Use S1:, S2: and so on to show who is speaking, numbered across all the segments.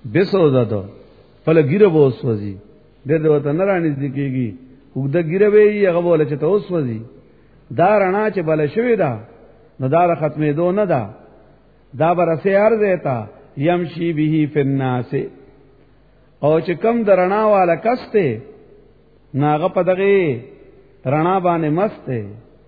S1: بیسو دادو پل ګیره به وسوځي ډېر وته نه رانځي کیږي وګد ګیره به هغه بوله چې ته وسوځي دا رڼا چې بل شوی دا نو دا ختمې دو نه دا دا برسه ارز ایتا یمشي به فی الناس او چې کم درنا والا کسته ناغه پدغه رڼا باندې مست ہے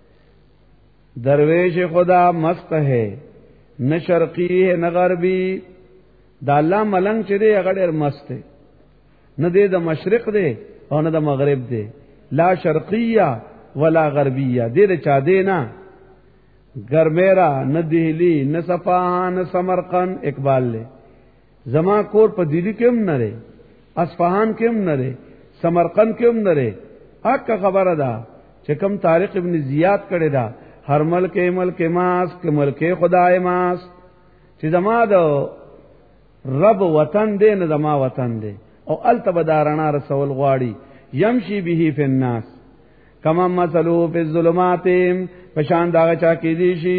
S1: درویش خدا مست ہے نہ شرقی ہے نہ غربی دا الله ملنګ چې دی هغه ډېر مست دی نه دی د مشرق دی او نه د مغرب دی لا شرقیه ولا غربیه دې چا دی نه گرمیرا نه دہلی نه صفحان نه سمرقند اقبال لے زما کور په دلی کې هم نه لري اصفهان کې هم نه لري سمرقند کې هم نه لري اګه خبره ده چې کوم طارق ابن زیاد کړي دا هر ملک ماس کې ملک خدای ماس چې زما د رب وطن دې نه زما وطن دې او التبدارنا رسول غواړي يمشي به فی الناس کما مثلو فی الظلمات پشان داغه چا کې دي شي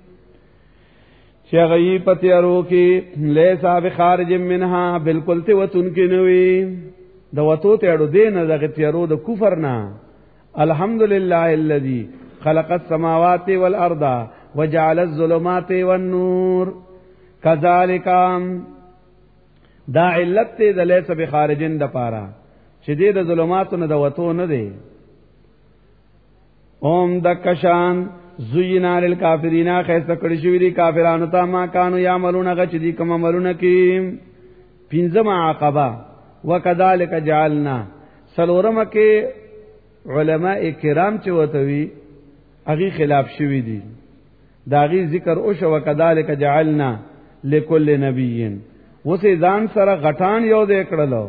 S1: چې غي پتیارو کې لیسا بخارج منها بالکل ته وتون کې نوي د وتو ته اړو دین دغه تیارو د کفر نه الحمدلله الذي خلق السماوات والارض وجعل الظلمات والنور كذلك دا علت ته د لیسا بخارجن د پاره چې دې د ظلماتو نه د وتو نه دی اوم د کشان زینا للکافرین خیسته کړي شوی دي کافرانو ته ما کانوا یعملون غچ دي کوم عملونه کې پنځم عقبہ وکذالک جعلنا سلورم کې علماء کرام چې وتوی اغي خلاف شوی دي داغي ذکر او شو وکذالک جعلنا لكل نبی وسه ځان سره غټان یو دې کړلو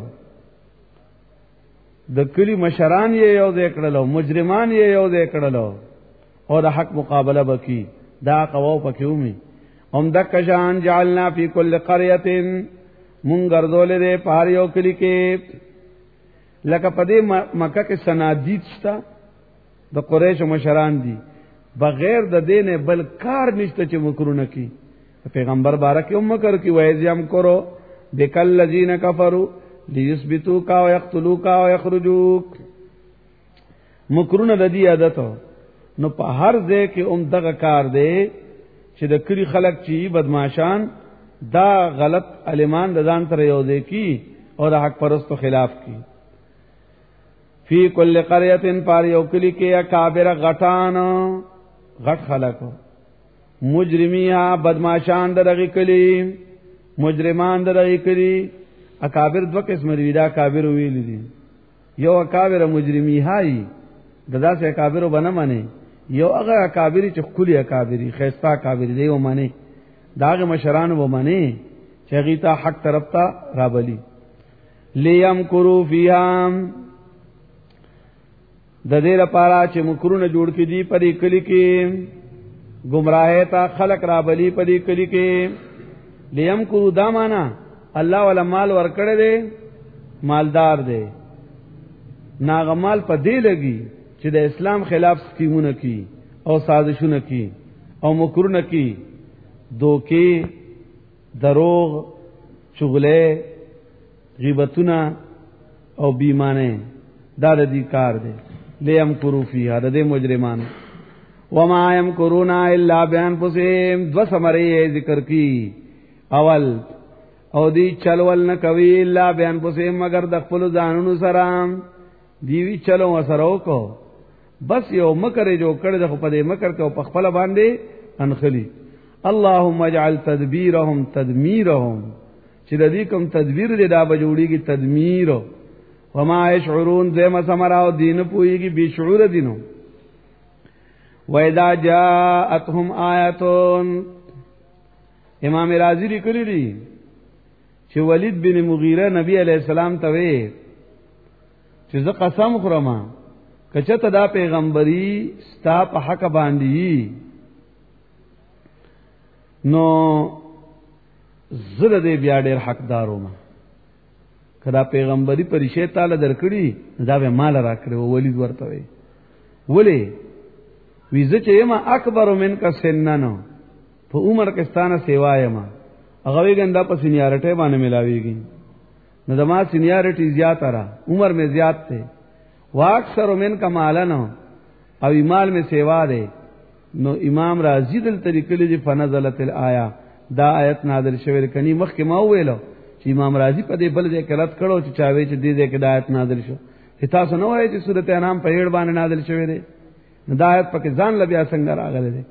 S1: د کلی مشران یې یو دې کړلو مجرمان یې یو دې کړلو او د حق مقابله وکي دا قواو پکې ومي هم د کشان جعلنا فی کل قريه مونږ ګرځولې دې پاریو کلی کې لکه پدې مکه کې سنادید شتا د قریش مشران دي بغیر د دینه بل کار نشته چې مکرونه کی پیغمبر بارک مکر کی وایزم کرو بکل الذین کفروا لیثبتوک او یقتلوک او یخرجوک مکرونه د دې عادت نو په هر ځای کې دغه کار دی چې د کلی خلق چی بدمعشان دا غلط علمان د ځان تر یو دی کی او د حق پرستو خلاف کی فی کل قريه پار یو کلی کې اکابر غټان غټ خلق مجرمیا بدمعشان دغه کلی مجرمان دغه کلی اکابر دو قسم دی دا اکابر ویل دي یو اکابر مجرمی هاي ددا سے اکابر وبنه منه یو هغه اکابری چې خولي اکابری خيستا اکابری دی ومنه داغه مشران ومنه چې غیتا حق طرف ته رابلی لیم کرو فیها د دې لپاره چې مکرونه جوړ کړي دي پرې کلی کې گمراهه تا خلق رابلی پرې کلی کې لیم کرو دا معنا الله ولا مال ورکړه دے مالدار دے ناغمال په دې لګي چې د اسلام خلاف سکیمونه کی او سازشونه کی او مکرونه کی دوکي دروغ چغله غیبتونه او بیمانه دا د دې کار دی لیم کرو فیها د دې مجرمان وما یمکرون الا بانفسهم دو سمری ذکر کی اول او دی چلول نه کوي الا بیان پسې مگر د خپل ځانونو سره دیوی چلو وسره کو بس یو مکر جو کړه د خپل مکر کو په خپل باندې انخلی اللهم اجعل تدبیرهم تدمیرهم چې د دې کوم تدبیر دې دا بجوړیږي تدمیر وما يشعرون زما سمراو دین پويږي بي شعور دینو وَإِذَا جَاءَتْهُمْ آيَةٌ امام رازی لیکلی دی چې ولید بن مغیره نبی علیہ السلام ته وی چې زه قسم خورم کچته دا پیغمبري ستا په حق باندې نو زړه دې بیا ډېر حقدارو ما کدا پیغمبري پرشه تعالی درکړي دا به مال راکړي ولید ورته وی ولی ویزه چې ما اکبر من کا سننو په عمر کې ستانه سیوای ما هغه ویګندا په سینیارټي باندې ملاويږي. نو دما سینیارټي زیات را عمر میں زیات تھے واکثر من کمالن او ایمال میں سیوا دے. نو امام رازی دل طریقې لري فنزلت الایا دا آیت نازل شوه کني مخکې ما ویلو چې امام رازی په دې بل ځای کې رد کړو چې چاوي چې دې کې دا آیت نازل شو. تاسو نو وایي چې سورته انعام په هېړ باندې نازل شوه دی. نو دا آیت پکې ځان لبیا څنګه راغله دی.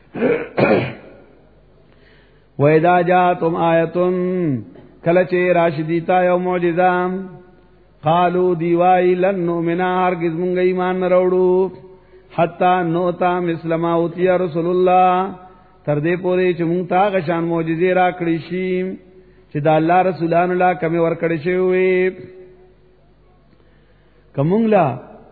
S1: وَإِذَا جَاءَتْهُمْ آيَةٌ کله چې راشدیتا یو معجزه قالو دیوای لن نؤمنا هرگز مونږ ایمان نه وروړو حتا نوتا مسلما اوتی رسول الله تر دې پورې چې مونږ تا غشان معجزې را کړی شي چې دا الله رسولان الله کمه ور کړی شي وي کوملا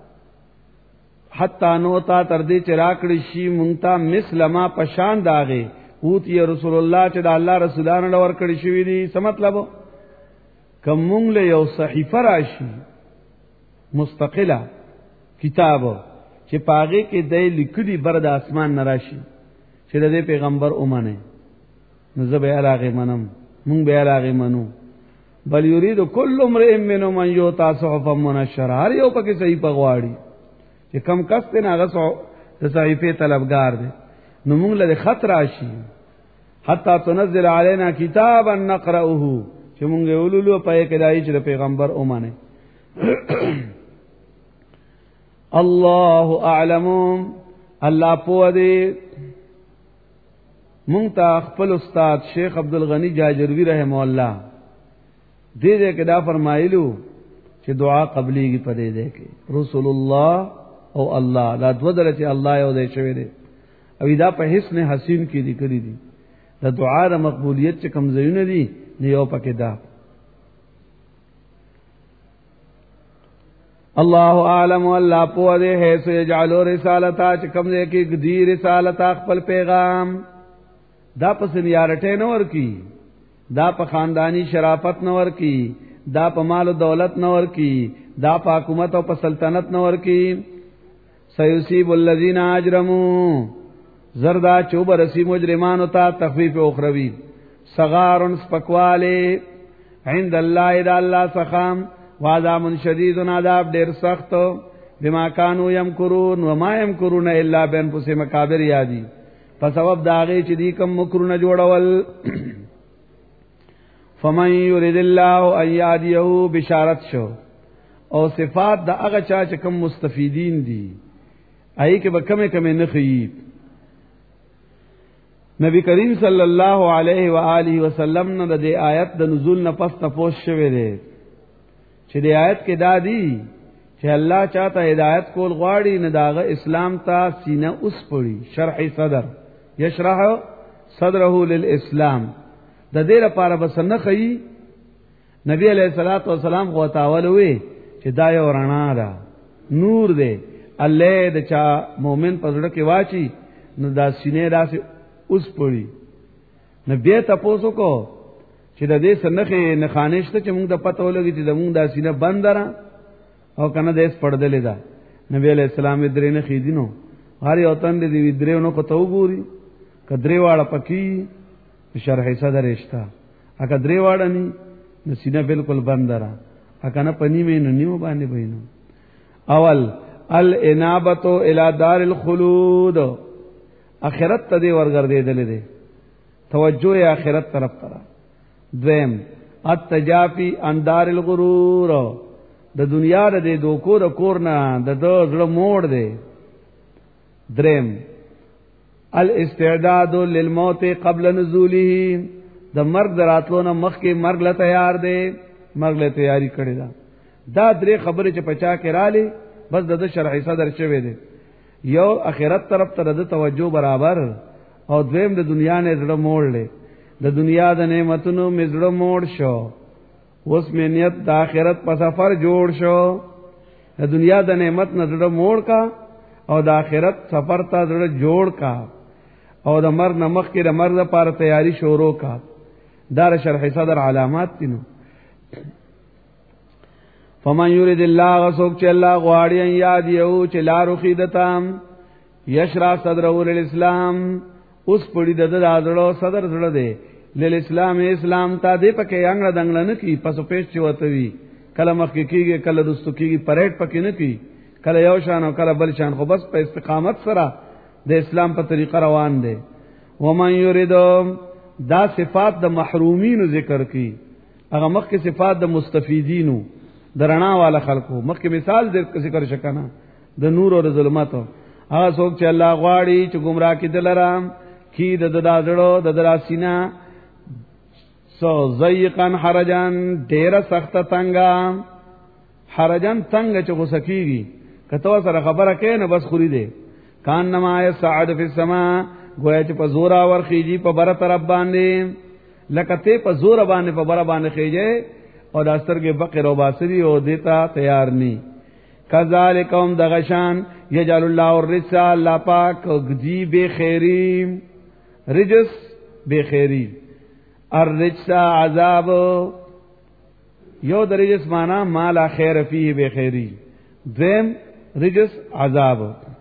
S1: حتا نوتا تر دې چې را کړی شي مونږ تا مسلما پشان داغه اوتی رسول الله چې دا الله رسولان الله ور کړی شي دي څه مطلب کومنګ له یو صحیفه راشي مستقله کتاب چې پاغه کې د لیکلي بر د اسمان نراشي چې د پیغمبر اومنه نو زه به هغه منم مونږ به هغه منو بل یرید کل امرئ منهم من یؤتا صحفا منشرا هر یو پکې صحیفه غواړي چې کم کس ته هغه د صحیفه طلبگار دي نو مونږ له خط راشي حتا تنزل علينا کتابا نقرأه چې مونږ ولولو پای کې دای چې د پیغمبر اومنه الله اعلم الله پوه دی. مونږ ته خپل استاد شیخ عبد الغنی جاجروی رحم الله دې دې کې دا فرمایلو چې دعا قبليږي پدې دې کې رسول الله او الله دا دوه درته الله یو دې شوی دی او دا په حسن حسین کې دي کړی دي دا دعا د مقبولیت چې کم زیونه دي نیو پکې دا الله اعلم الله په دې ہے سو یجعل رسالتا چې کم دې کې دی رسالتا خپل پیغام دا په سنیارټه نور کی دا په خاندانی شرافت نور کی دا په مال او دولت نور کی دا په حکومت او په سلطنت نور کی سيصيب الذين اجرموا زردا چوب رسی مجرمانو تا تخفیف اخروی صغارن سپکواله عند الله اذا الله سخام وعذاب شدید عذاب ډیر سخت بما كانوا يمكرون وما يمكرون الا بانفسهم مکابر یادی په سبب داغه چې دی کوم مکرونه جوړول فمن يريد الله ان يهديه بشارت شو او صفات د هغه چا چې کوم مستفیدین دي آی کې به کمه کمه نه خي. نبی کریم صلی الله علیه و آله وسلم نه د آیت د نزول نه پس تفوس شوه دی چې د آیت کې دادی چې الله چاته هدایت کول غواړي نه داغه اسلام ته سینه اوس پړي شرح صدر یشرح صدره للاسلام د دې لپاره بس نه خي. نبی علیہ الصلوۃ والسلام غوتاول وی چې دا یو رڼا ده نور دی الله د چا مؤمن په زړه کې واچي نو دا سینې راسي اوس پړي. نبی تاسو کو چې د دې سنخه نه خانشته چې موږ د پته ولګي چې موږ د سینې بند را او کنه د اس پړدلې ده. نبی علیہ السلام درې نه خېدینو هر یو تن دې درې نو کو تو ګوري کدرې واړه پکی شرح صدر اشتا اګه درې واړه ني نو سینې بالکل بند را اګه نه پنی مې نه نیو باندې بینو. اول الانابه الى دار الخلود اخرت ته دی ورګرځیدل دي توجه یې اخرت طرف ته. دویم التجافي عن دار الغرور د دنیا د دوکو د کور نه د زړه موړ دی. دریم الاستعداد للموت قبل نزوله د مرګ دراتلو نه مخکې مرګ له تیار دی مرګ له تیاری کړی دا درې خبرې چې پچا کې رالی بس د شرح صدر شوی دی. یو اخرت طرف ته د توجه برابر او دویم د دنیا نه زړه موړ لې د دنیا د نعمتونو می زړه موړ شو اوس می نیت د اخرت په سفر جوړ شو. د دنیا د نعمت نه زړه موړ کا او د اخرت سفر ته زړه جوړ کا او د مرګ نه مخکې د مرګ لپاره تیاری شروع کا. دا شرح صدر علامات دي. فمن يريد الله وسوک چې الله غواړي ان یاد یو چې لارو خیدتام یشرا صدره للاسلام اوس پړي د دادړو صدر زړه دی للاسلام اسلام ته دې پکې انګړه دنګړه نه کی پسو پیش چوتوي کله مخ کېږي کله رستو کېږي پریډ پکې نه کی کله یو شان او کله بل شان خو بس په استقامت سره د اسلام په طریقه روان دي. ومن یرید دا صفات د محرومینو ذکر کی هغه مخکې صفات د مستفیدینو درنا والا خلقو مخکې مثال ذکر شکنه د نور او د ظلمت هغه څوک چې الله غواړي چې گمراه کړي دلرام کی د دادړو د دراسینا سو زیقن حرجن ډیر سخت تنگا حرجن تنگ چې غسکیږي کته سره خبره کین بس خوري دي کان نما یسعد فی السما گویا چې په زورا ورخیږي په بر طرف باندې لکه ته په زور باندې په بر باندې خېږي او داسترګه بقره او باسری او دیتا تیار ني کذالکم دغشان یجعل الله الرجس الله پاک گدی به خیری رجس به خیری الرجس عذاب یو د رجس معنا مال خیر فيه به خیری ذم رجس عذاب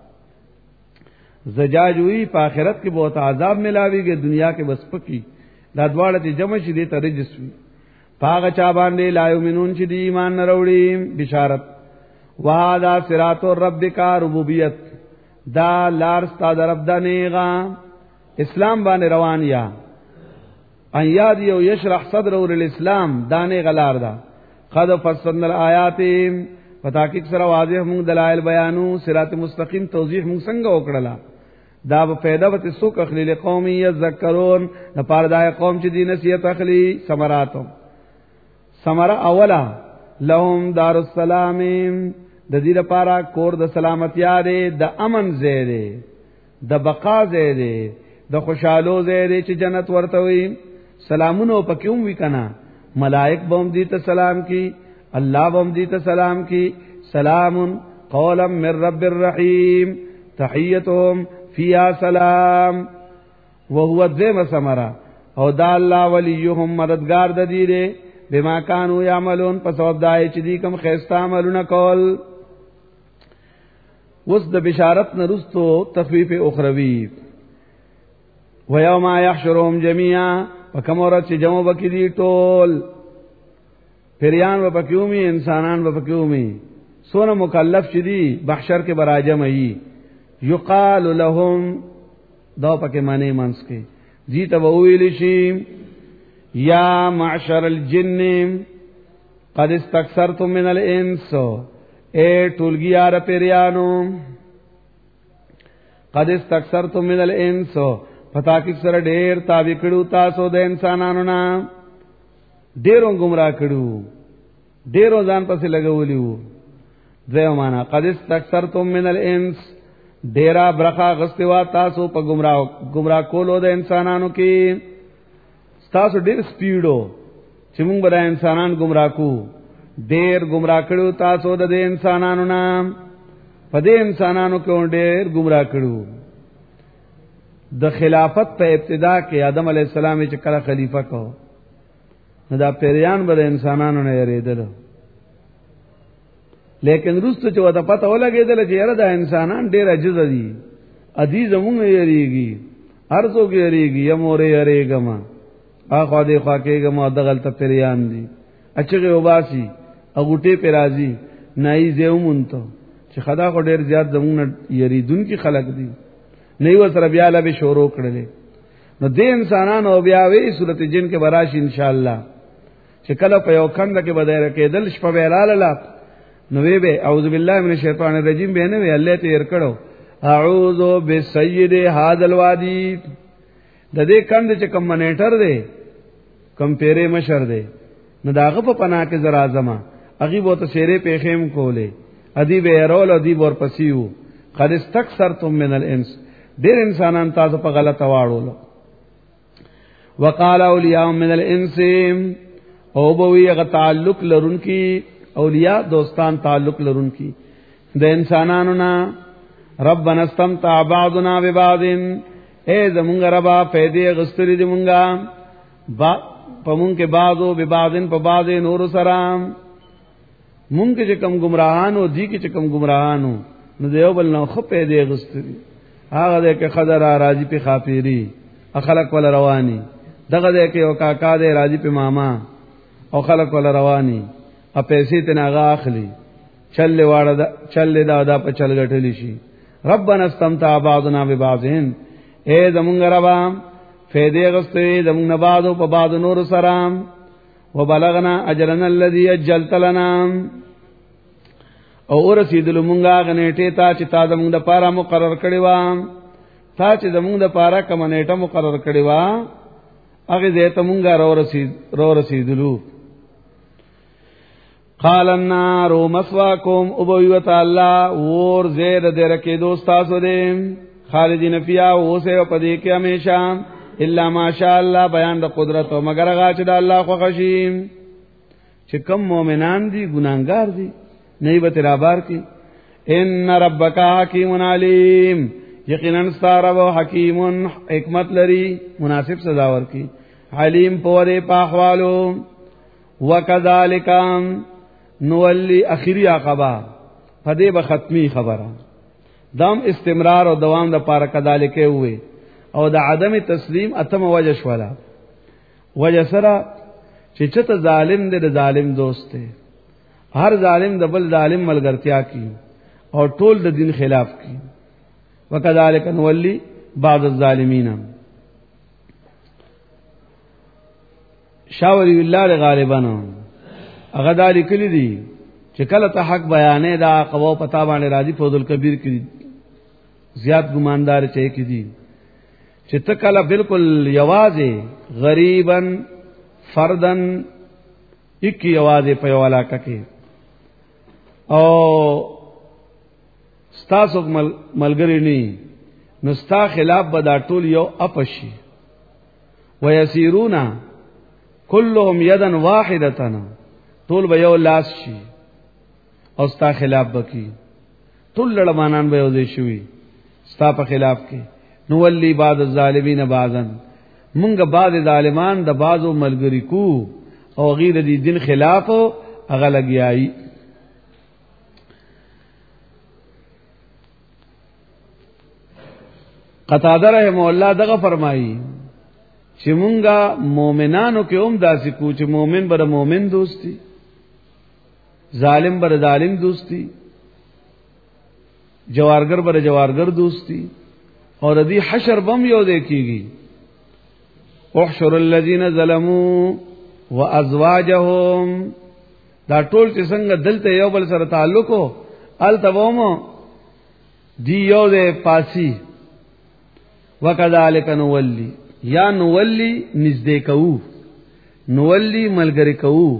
S1: زجاجوی په آخرت کې بہت عذاب ملاویږي دنیا کې بس پکی دا دواړه چې جمع شي دي ته رجس وي پاغه چا باندې لا یمنون چې دی ایمان نه وروړي بشارت وهذا صراط ربک ربوبیت دا لار ستاد رب د نیغا اسلام باندې روان یا ان یاد یو یشرح صدره للاسلام دانه غلار دا قد فصلنا الآیات پتا کې سره واضح موږ دلایل بیانو صراط مستقیم توضیح موږ څنګه وکړلا دا په پیدا وته سوک اخلی لقوم یذکرون د پاره دای قوم چې دین نصیحت اخلی ثمراتو ثمره اوله لهم دار السلام د دې لپاره کور د سلامتیا دی د امن ځای دی د بقا ځای دی د خوشحالو ځای دی چې جنت ورته وي سلامونو پکوم وی کنا ملائک بوم دي ته سلام کی اللہ بم دیتا سلام کی سلام قولا من رب الرحیم تحیتهم فیہا سلام وهو الذیم سمرا او دا اللہ ولیهم مددگار دا دیرے بما کانو یعملون پس وابدائی چی دی کم خیستا عملون کول وس دا بشارت نرستو تخفیف اخروی ویوما یحشرهم جمیعا وکمورت چی جمع بکی دی ٹول پریان و پکیومی انسانان و پکیومی سونا مکلف شدی بحشر کے براجم ای یقال لهم دو پک معنی منس کے جیتا وویل شیم یا معشر الجن قد استکثرتم من الانس اے ټولګي یار پریانو قد استکثرتم من الانس پتا کی سره ډیر تابع کړو تاسو د انسانانو نه ډیرو گمراه کړو ډیرو ځان پسې لګولیو دیو معنا قد استكثرتم من الانس ډیرا برخه غستوا تاسو په گمراه کولو د انسانانو کې تاسو ډیر سپیډو چې موږ به انسانان گمراه کو ډیر گمراه کړو تاسو د انسانانو نام په دې انسانانو کې ډیر گمراه کړو د خلافت په ابتدا کې آدم علی السلام چې کله خلیفہ کو دا پیریان به انسانانو نه یریدل لیکن روستو چې وته پته ولګیدل چې یاره دا انسانان ډیر عجز دي ادي زمونږ یریږي هر څوک یریږي یمورې یریګما اخو دې خواکېګما دغلت پیریان دي اچغه وباسي اغوټه پی راځي نای زیومونته چې خدا کو ډیر زیات زمونږ یریدون کی خلق دي نه و سره بیا لا به شروع کړل نو دې انسانانو بیا وی سورته جن کې براش ان شاء الله چې کله په یو کند کې بدایره کېدل شپه ویلاله نو وی به اعوذ بالله من الشیطان الرجیم به نه وی الله ته ير کړو اعوذ بسید هذا الوادی د دې کند چې کم منیټر دی کم پیره مشر دی نو داغه په پناه کې زرا اعظم اغي بو ته شیره پیخیم کولې ادی به رول ادی ور پسیو قد استكثرتم من الانس ډیر انسانان تاسو په غلطه واړو وقال اولیاء من الانس او بوی غ تعلق لرونکي اولیاء دوستان تعلق لرونکي د انسانانو نا ربنا استمتع بعضنا ببعض اے زمونږ ربا پیدې غستری دې مونږه با پمون کې بعضو ببعضن په بعض نور سلام مونږ کې کم گمراهانو دي کې کم گمراهانو نو دیو بل نو خو پیدې غستری هغه دې کې خضر راځي په خاپيري اخلاق ول رواني دغه دې کې او کاکا دې راځي په ماما او خلک ول رواني ا پیسې تناغه اخلي چل دا په چل غټلی شي. ربنا استمتع بعضنا ببعضین، اے زمونږ ربا فیدې غستې زمونږ نه بعضو په بعض نور سلام، وبلغنا اجرنا الذي اجلت لنا، او رسیدل مونږه غنېټه ته چې تا زمونږ د پاره مقرر کړی و، تا چې زمونږ د پاره کوم نیټه مقرر کړی و هغه دې ته مونږه رو رسیدلو. قال النار مسواکم، ابو تعالی ور زید درکې دوستا سو دې خالدین فیها اوسه پدې کې همیشه الا ماشاء الله، بیان د قدرت او مگر هغه چې د الله خو خشیم. چې کم مؤمنان دي ګناګار دي نه به ترابار کی. ان ربک حکیم علیم، یقینا ستاره او حکیم حکمت لري مناسب سزا ورکی، علیم پوره پاحوالو. وکذالک نولی اخری عقبہ فدی به ختمی خبره دام استمرار او دوام د پاره کذالک ہوئے او د عدم تسلیم اتم وجه شولا وجه سره چې چته ظالم دې د ظالم دوست دی، هر ظالم د بل ظالم ملګرتیا کی او ټول د دین خلاف کی. وکذالک نولی بعض الظالمین. شاوری الله غالبانو هغه دالی کلی دی چې کله ته حق بیانې دا قوا پتا باندې راضی فوزل کبیر کی زیات ګماندار چي کی دي چې ته کله بالکل یوازې غریبن فردن اکی یوازې په یو علاقه کې او ستاسو ملګری نه نو ستا خلاف به دا ټول یو اپشي ويسيرونا كلهم يدا واحده، ټول به یو لاس شي او ستا خلاف بکی، ټول لړمانان به یو ځای شوي ستا په خلاف کې. نو ولی بعض الظالمین بعضن، مونږ بعض ظالمان د بعضو ملګری کو او غیر دي دین خلاف هغه لګیایي. قتاده رحم الله دغه فرمایي چې مونږه مؤمنانو کې هم داسې کو چې مؤمن بر مؤمن دوستی، ظالم بر ظالم دوستی، جوارگر بر جوارگر دوستی، اور ادي حشر بم یو دیکھیږي. احشر الذين ظلموا وازواجهم، دا ټول چې څنګه دلته یو بل سره تعلق او التبوم دی یو دې پاسی. وکذالک نولی، یا نولی نزدې کوو، نولی ملګری کوو.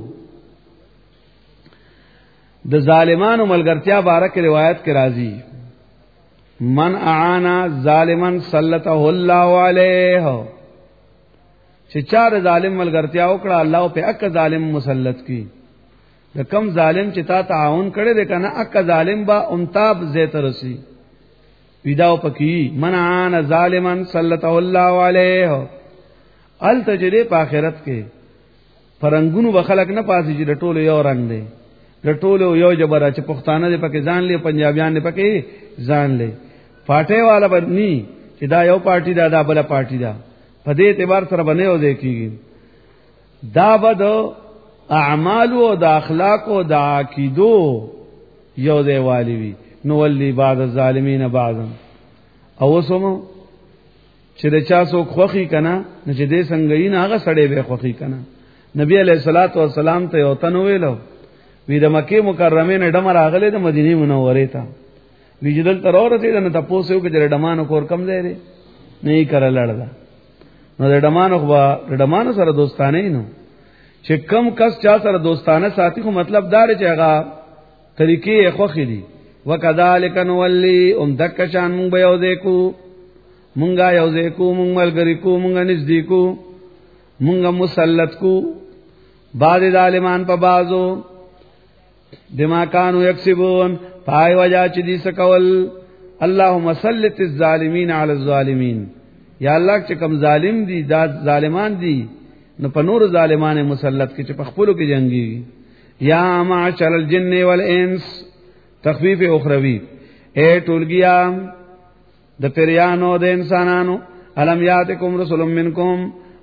S1: د ظالمانو ملګرتیا بارک روایت کې راځي من اعانا ظالمن سلطه الله علیه، چې چار ظالم ملګرتیا وکړه الله په اک ظالم مسلط کی. د کم ظالم چې تا تعاون کړي د کنه اک ظالم با انتاب زیت رسی پیداو پکی. من اعانا ظالمن سلطه الله علیه، ال تجری په آخرت کې فرنګونو بخلق نه پاسي چې د ټولو یو رنگ دی، د ټولو یو جبره چې پښتانه دې پکې ځان لې پنجابیان دې پکې ځان لې پاټه والا بدني چې دا یو پارټي دا بل پارټي دا په دې اعتبار سره باندې او دې کیږي. دا بد اعمال او د اخلاق او د عقیدو یو دی والی وی. نو ولی بعض الظالمین بعضا، او وسمو چې د چا څوک خوخي کنا نه چې دې څنګه یې نه هغه سړی به خوخي کنا. نبی علیہ الصلوۃ والسلام ته یو تنو ویلو وی د مکه مکرمه نه ډمر اغله د مدینه منوره ته ویجدل تر اورته نه تاسو کې د ډمانو کور کم دی نه یې کړل لړدا. نو د ډمانو خو د ډمانو سره دوستانه نو چې کم کس چا سره دوستانه ساتي خو مطلب دار چې هغه طریقې خوخي دي. وکذالک نولی دک شان مونږ به یو ځای کو، مونږه یو ځای کو، مونږ ملګری کو، مونږه نږدې کو، مونږه مسلط کو بعض ظالمان په بازو بما كانوا يكسبون، پای وجا چې دي سکول. اللهم سلط الظالمین علی الظالمین، یا الله چې کم ظالم دي دا ظالمان دي نو په نور ظالمان مسلط کې چې په خپلو کې جنگي. یا معشر الجن والانس، تخفیف اخروی، اے ټولګیا د پیرانو د انسانانو، الم یاتکم رسول منکم،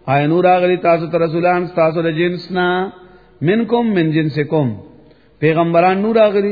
S1: آیا نور اغلی تاسو ته رسولان تاسو د جنسنا منکم من جنسکم پیغمبران نور اغلی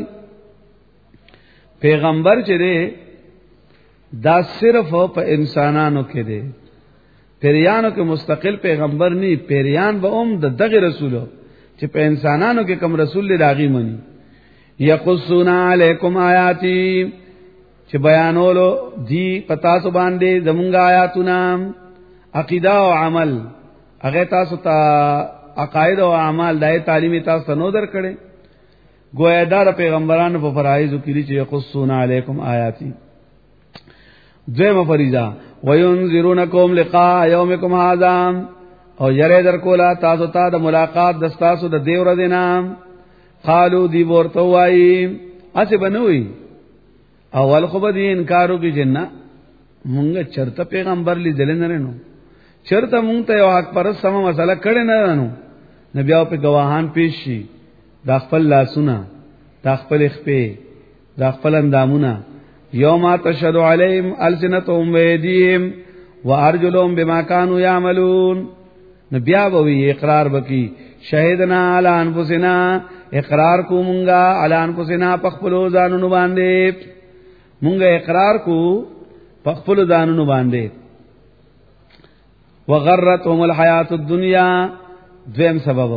S1: پیغمبر چې دی دا صرف په انسانانو کې دی پیریانو کې مستقل پیغمبر نی پیریان به د دغه رسولو چې په انسانانو کې کوم رسول دی راغی منی یقصون علیکم آیاتی چې بیانولو دی پتا سو باندې زمونږ آیاتونه عقیده او عمل هغه تاسو ته عقاید او اعمال دای تعلیمي تاسو نو درکړي گویا دا پیغمبرانو په فرایض کې چې یقصون علیکم آیاتی ذم فریضه وینذرونکم لقاء یومکم هذا او یری در کولا تاسو ته د ملاقات د تاسو د دیور دینام قالو دی ورته وای اسی بنوي اول خو به دې انکارو کې جنہ مونږ چرته پیغمبر لیدل نه نو چرته مونږ ته یو حق پر سم مسله کړي نه نو نبی او په گواهان پیش شي د خپل لاسونه د خپل خپې د خپل اندامونه یوم تشهد علیهم السنتهم ویدیهم وارجلهم بما كانوا يعملون نبی او اقرار وکي شهدنا علی انفسنا اقرار کو مونږه علی انفسنا پخپلو ځانونو باندې مونږه اقرار کو پخپلو ځانونو باندې وغرتهم الحیات الدنیا دویم سبب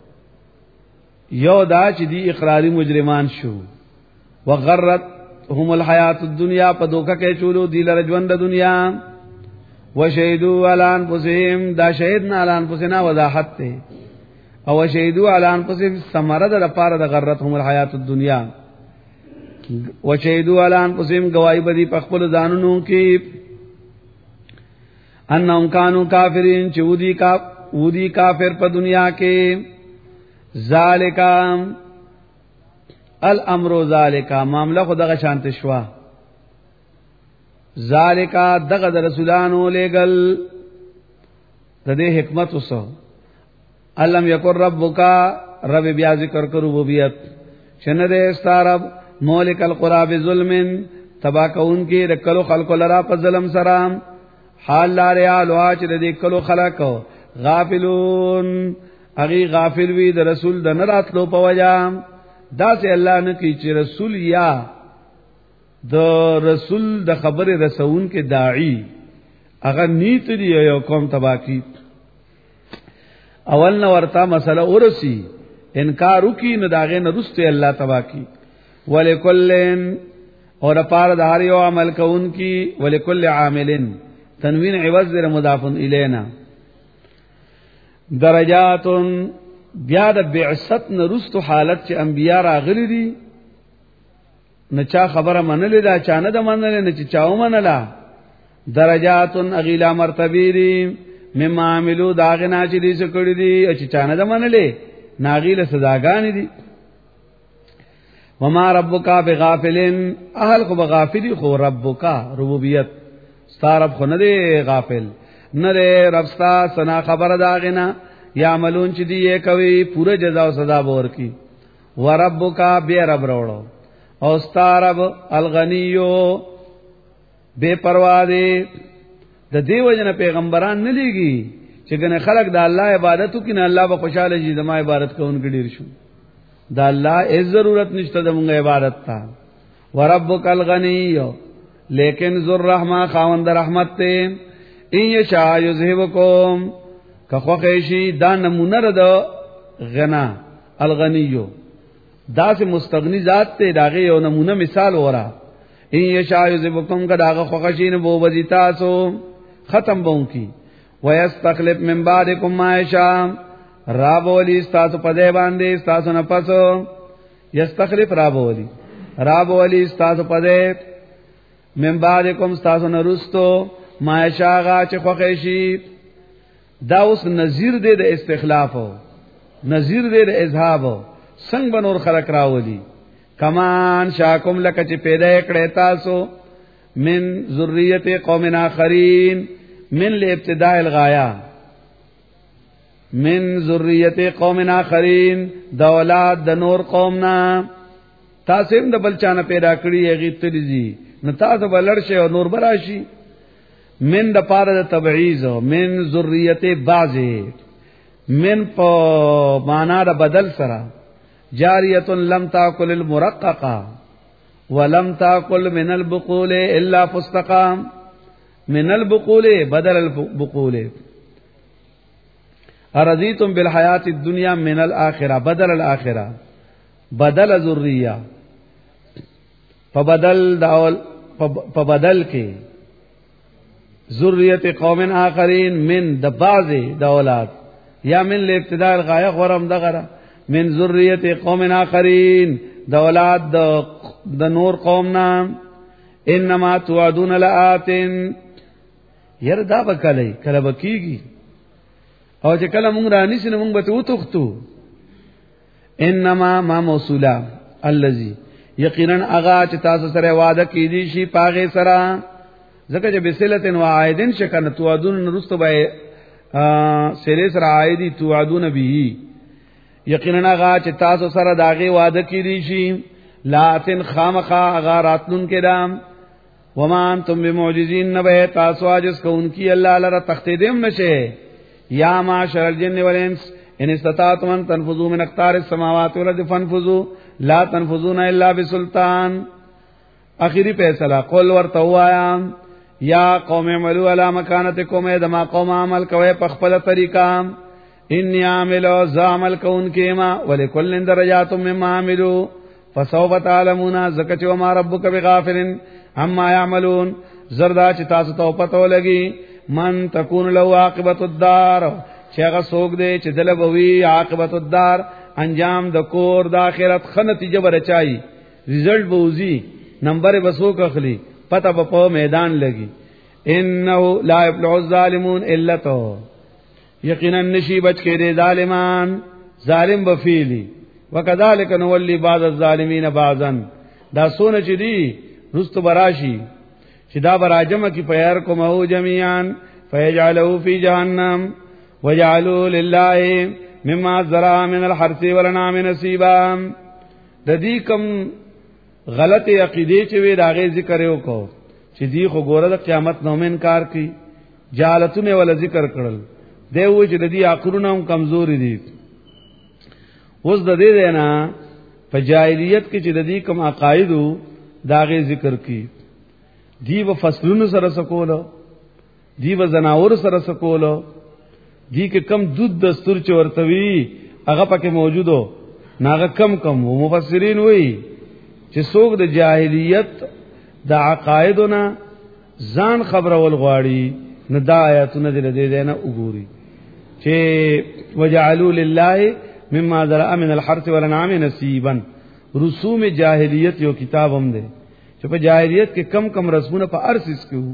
S1: یو دا چې دی اقراری مجرمان شو وغرتهم الحیات الدنیا په دوکه کې چولو دی لره ژوند د دنیا وشهدوا علی انفسهم دا شهدنا علی انفسنا وضاحت ته او شهدوا علی انفسهم ثمره د لپاره د غرتهم الحیات الدنیا وشهدوا علی انفسهم گواہی بدی په خپل ځانونو کې انهم کانوا کافرین چودی کافر په دنیا کې ذالک الامر ذالک معاملہ خدغه شانت شوا ذالک دغه د رسولانو لګل د دې حکمت وسو علم یکر ربک رب بیا ذکر کرو ربوبیت شنه دې استرب مالک القرى بظلم تبا کون کې رکلو خلق لرا په ظلم سلام حال لاره الوا چې دې کلو خلق غافلون اغي غافل وی د رسول د نراتلو په وجا دا سه الله نه کی چې رسول یا د رسول د خبره رسون کې داعی اگر نیت دی یو قوم تبا کی اول نو ورتا مسله ورسی انکار وکي نه داغه نه رسته الله تبا کی ولکلن اور پار د هر یو عمل کون کی ولکل عاملن تنوین عوض در مضاف الینا درجات بیا د بعثت نه رستو حالت چې انبیا راغلي دي نه چا خبره منلې دا چانه د منلې نه چې چاو منلا درجات اغیلا مرتبه دي مما عملو داغنا چې دې څه کړی دي چې چانه د منلې ناغیله سزاګان دي وما ربک بغافلن اهل خو بغافلی خو ربک ربوبیت ستارب خو نه دی غافل نه دی ربستا سنا خبر داغنا یعملون چې دی کوي پوره جزا او سزا به ورکی وربک بی رب وروړو او ستارب الغنیو بے پروا دی د دیو جن پیغمبران نه لیږي چې ګنه خلق د الله عبادت کوي نه الله به خوشاله شي زما عبادت کوونکي ډیر شو دا الله ای ضرورت نشته د مونږه عبادت تا وربک الغنیو لیکن ذو الرحمه خاوند رحمت ته ان یشاء یذهبکم کخوخیشی دا نمونه را دا غنا الغنیو دا سے مستغنی ذات تے داغه یو نمونه مثال ورا ان یشاء یذبکم کا داغه خوخشین بو بزیتا سو ختم بون کی ویستخلف من بعدکم ما یشاء رابولی استاسو پدے باندې استاسو نفسو یستخلف رابولی استاسو پدے من بعدکم استاسو نرستو ما یشاء غا چ خوخیشی دا اوس نظیر دې د استخلاف نظیر دې د اذهاب څنګه بنور خلق راولي کمان شاکم لک چې پیدا کړه تاسو من ذریه قوم اخرین من لابتداء الغایا من ذریه قوم اخرین د اولاد د نور قومنا تاسو هم د بل چانه پیدا کړی هغه تلزی نو تاسو بلړ شي او نور براشي من د پاره د تبعیض من ذریته بعضه من په معنا د بدل سره جاریه لم تاکل المرققه ولم تاکل من البقول الا فستقا من البقول بدل البقول ارضیتم بالحیات الدنیا من الاخره بدل الاخره بدل ذریه فبدل کې ذریت قوم آخرین من د بعض د اولاد یا من الابتداء الغایه غرم دغره من ذریت قوم آخرین د اولاد د نور قوم نام انما توعدون لآت يردا بکلی کله بکیږي او چې کله مونږ رانی سن مونږ به وتختو انما ما موصولا الذي یقینا اغا چې تاسو سره وعده کیدی شي پاغه سره زکه چې بسلتن وعائدن شکن توعدون رستو به سره سره عائدی توعدون به یقینا اغا چې تاسو سره داغه وعده کیدی شي لاتن خامخا اغا راتلون کدام وما انتم بمعجزین نبه تاسو عاجز کوونکی الله لره تختیدم نشه یا معاشر الجن والانس ان استطعتم ان تنفذوا من اقطار السماوات والارض فانفذوا لا تنفذون الا بسلطان اخری فیصلہ قول ورتوایا یا قوم اعملوا على مكانتكم ادما قوم عمل کوي په خپل طریقہ ان عاملوا زعمل کون کیما ولکل درجات مما عملوا فسوف تعلمون زکه وما ربک بغافل عما يعملون زردا چې تاسو ته پته ولګي من تكون له عاقبت الدار چې هغه څوک دی چې دل بوي عاقبت الدار انجام د کور د اخرت خنتیجه برچای رزلټ بوزي نمبر بسو کخلی پته په میدان لګي انه لا يفلح الظالمون الا تو یقینا نشي بچ کې دي ظالمان ظالم بفیلی وکذالک نولی بعض الظالمین بعضا دا سونه چې دی رست براشی چې دا براجمه کی پیار کو مو جميعا فيجعلوا في جهنم وجعلوا لله مما ذرا من الحرث والانعام نصيبا د دې کوم غلط عقیده چې وی داغه ذکر یو کو چې دی خو ګوره د قیامت نو انکار کوي جالتونه ول ذکر کړل دی و چې د دې عقلونه هم کمزوري دي اوس د دې نه په جاهلیت کې چې د دې کوم عقایدو داغه ذکر کی دی و فصلونو سره سکولو دی و زناور سره سکولو دی کې کم دود دستور چې ورتوي هغه پکې موجودو ناغه کم مفسرین وایي چې څوک د جاهلیت د عقایدونه ځان خبرول غواړي نه دا آیاتونه دې نه وګوري چې وجعلوا لله مما ذرأ من الحرث والانعام نصيبا رسوم جاهلیت یو کتاب هم دی چې په جاهلیت کې کم رسمونه په ارسس کې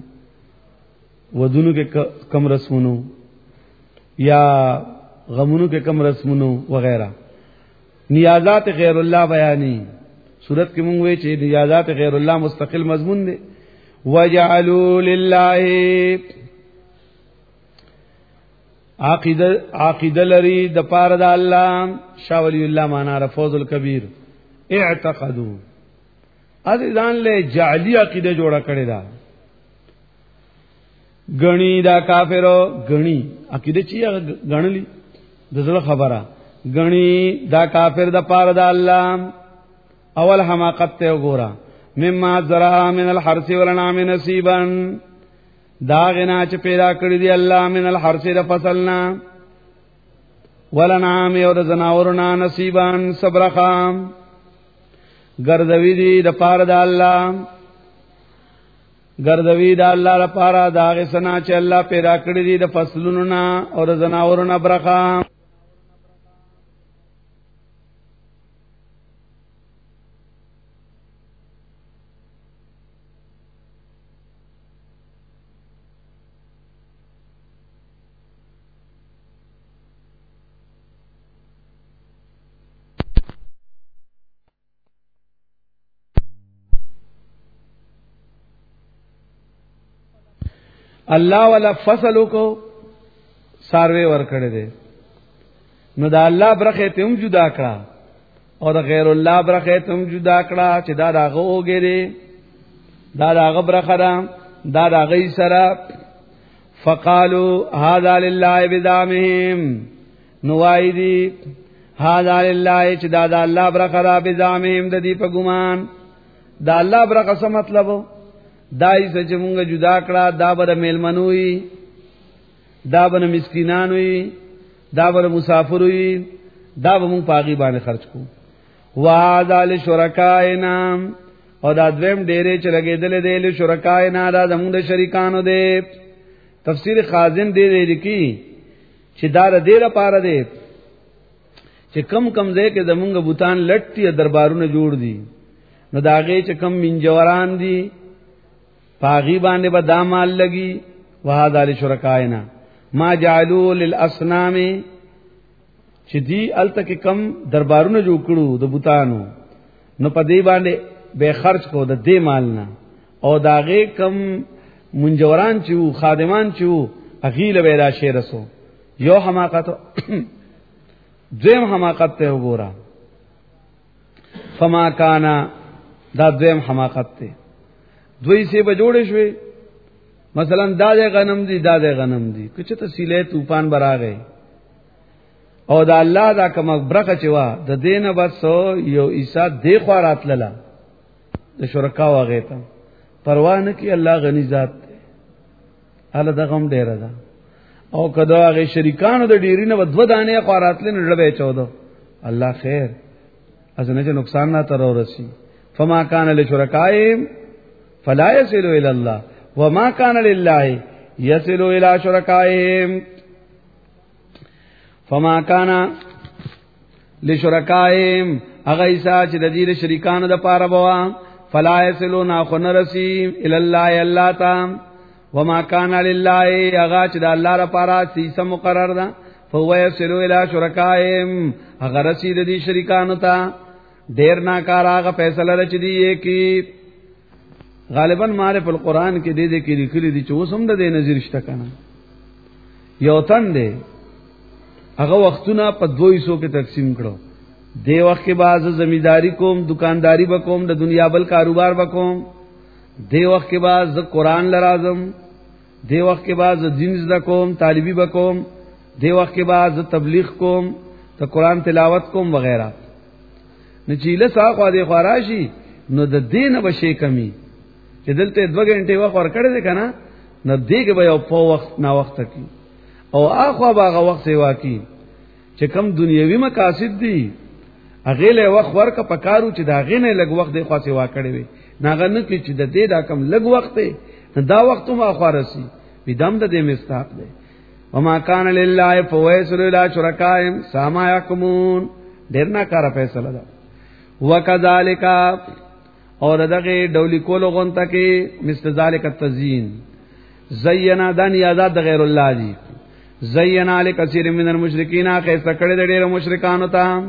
S1: وو ودونو کې کم رسمونو یا غمونو کې کم رسمونو وغیرہ نیازات غیر الله بیانی صورت کې مونږ وی چې نیازات غیر الله مستقل مضمون دی وجعلوا لله عقیده لري د پاره د الله شاه ولی الله معنا رفوز الکبیر اعتقدوا اذان له جعلی عقیده جوړه کړی دا غنی دا کافرو غنی عقیده چی غنلی د زړه خبره غنی دا کافر د پاره د الله اول حماقت ته وګورا مما ذرا من الحرث والانعام نصیبا دا غنا چې پیدا کړی دی الله من الحرث د فصلنا والانعام او د زناورنا نصیبا صبرخام ګرځوي دي د پاره د الله ګرځوي د الله لپاره دا غسنا چې الله پیدا کړی دي د فصلونو نه او د زناورونو برخه الله ولا فصلو کو ساروی ور کړی دی نو دا الله برخه ته هم جدا کړه او دا غیر الله برخه ته هم جدا کړه چې دا داغه وګړي دا داغه برخه دا داغه سره فقالوا هذا لله بزعمهم نوایدی هذا لله چې دا الله برخه بزعمهم د دې په ګمان دا الله برخه څه مطلب دای چې مونږ جدا کړه دا بر میلمنوي دا بر مسکینانوي دا بر مسافروي دا به مونږ پاغي باندې خرج کو وهذا لشرکائنا او دا دویم ډېرې چې لګېدل دي له شرکائنا دا زموږ د شریکانو دي تفسیر خازن دی لیکي چې دا دې لپاره دی چې کم کم ځای کې زمونږ بوتان لټي دربارونه جوړ دي نو داغه چې کم منجوران دي پاغي باندې به دا مال لګي وهذا لشرکائنا ما جعلوا للاصنام چې دی الته کم دربارونه جوړ کړو د بوتانو نو په دې باندې به خرج کو د دې مال نه او داغه کم منجوران چې خادمان چې اغیل به را شي رسو یو حماقت دویم حماقت ته وګورا فما کانا دا دویم حماقت ته دوی سه به جوړ شوي مثلا دا د غنم دي کچھ تفصیله طوفان برا گئے او دا الله دا کوم برکه چوا د دینه بس یو عیسی دی خو راتللا د شرکا واغې ته پروا نه کی الله غنی ذات الله دا غم ډیر ده او کدا هغه شریکانو د ډیرینه ودو دانه خو راتل نه لړبه 14 الله خیر ازنه چې نقصان نه تر ورسی فما کان لشرکائهم فلا يصل الى الله وما كان لله يصل الى شركائهم فما كان لشركائهم اغه ایسا چې د دې شریکانو د پاره بوا فلا يصلون خنرسي الى الله الله تعالی وما كان لله اغه چې د الله لپاره سیسه مقرر ده فهو يصل الى شركائهم اغه رسید دي شریکانو ته ډیر ناکار هغه فیصله لچدي کی غالبا معرف القرآن کې دې کې لیکلي دي چې وسم د دې نظر شته کنه یو تن دی هغه وختونه په 200 کې تقسیم کړو دی وخت کې باز زمینداری کوم دکانداری وکوم د دنیا بل کاروبار وکوم دی وخت کې باز قرآن لرازم دی وخت کې باز دین زده کوم طالبی وکوم دی وخت کې باز تبلیغ کوم ته قرآن تلاوت کوم وغیرہ نچیله ساقو دې خوراشي نو د دین بشي کمی چې دلته 2 غنټه وخت ورکړی دی کنه نو دیګ به یو په وخت نا وخت کی او اخو باغه وخت سیوا کی چې کم دنیوي مقاصد دي اغه له وخت ورک پکارو چې دا غینه لګ وخت دی خو سیوا کړی وي ناغه نه کی چې د دې دا کم لګ وخت دی دا وخت ما خورسي بدم د دې مستحق دی وما کان لله فویسل الى شرکائهم سما یحکمون ډیر کار فیصله ده وکذالک اور دغه ډولی کولو غونته کې مثل ذالک التزیین زینا دن یادات غیر الله دی زینا لکثیر من المشرکین کیسه کړه د ډیرو مشرکانو ته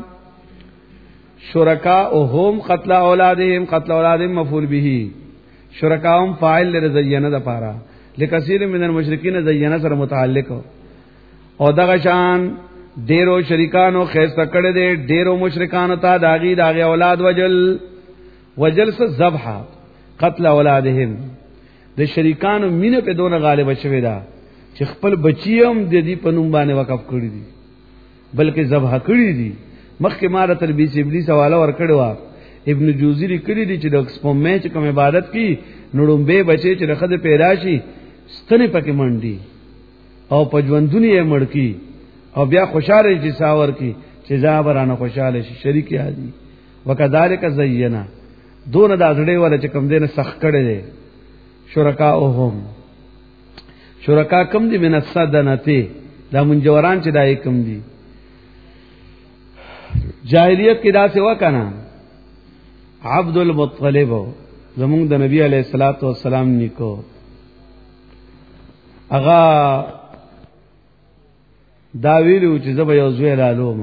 S1: شرکا او هم قتل اولادهم مفعول به شرکاهم فاعل لزینا د پارا لکثیر من المشرکین زینا سره متعلق او دغه شان ډیرو شریکانو کیسه کړه د ډیرو مشرکانو ته داغي اولاد وجل سے ذبح قتل اولادهم د شریکانو مینه په دونه غالب شوی دا چې خپل بچیم د دې په نوم باندې وقف کړی دي بلکې ذبح کړی دي مخکې ماره تلبیس ابلیس حواله ور کړو ابن جوزی لیکلی دي چې د سپومې چې کوم عبادت کی نړومبه بچي چې رخصت پیدا شي ستنه پکې منډي او پجوندونی مړکی او بیا خوشاله چې ساور کی چې زابرانه خوشاله شي شریک یادي وکذالک زینا دون دا زړې ولا چې کم دینه سخت کړي دي شرکا اوهم شرکا کم دي من الصدنته دا منجوران چې دای کم دي جاهلیت کې دا څه وکنا عبد المطلب زمونږ د نبی علیہ الصلوۃ والسلام نیکو اغا دا ویلو چې زب یو زوی لالوم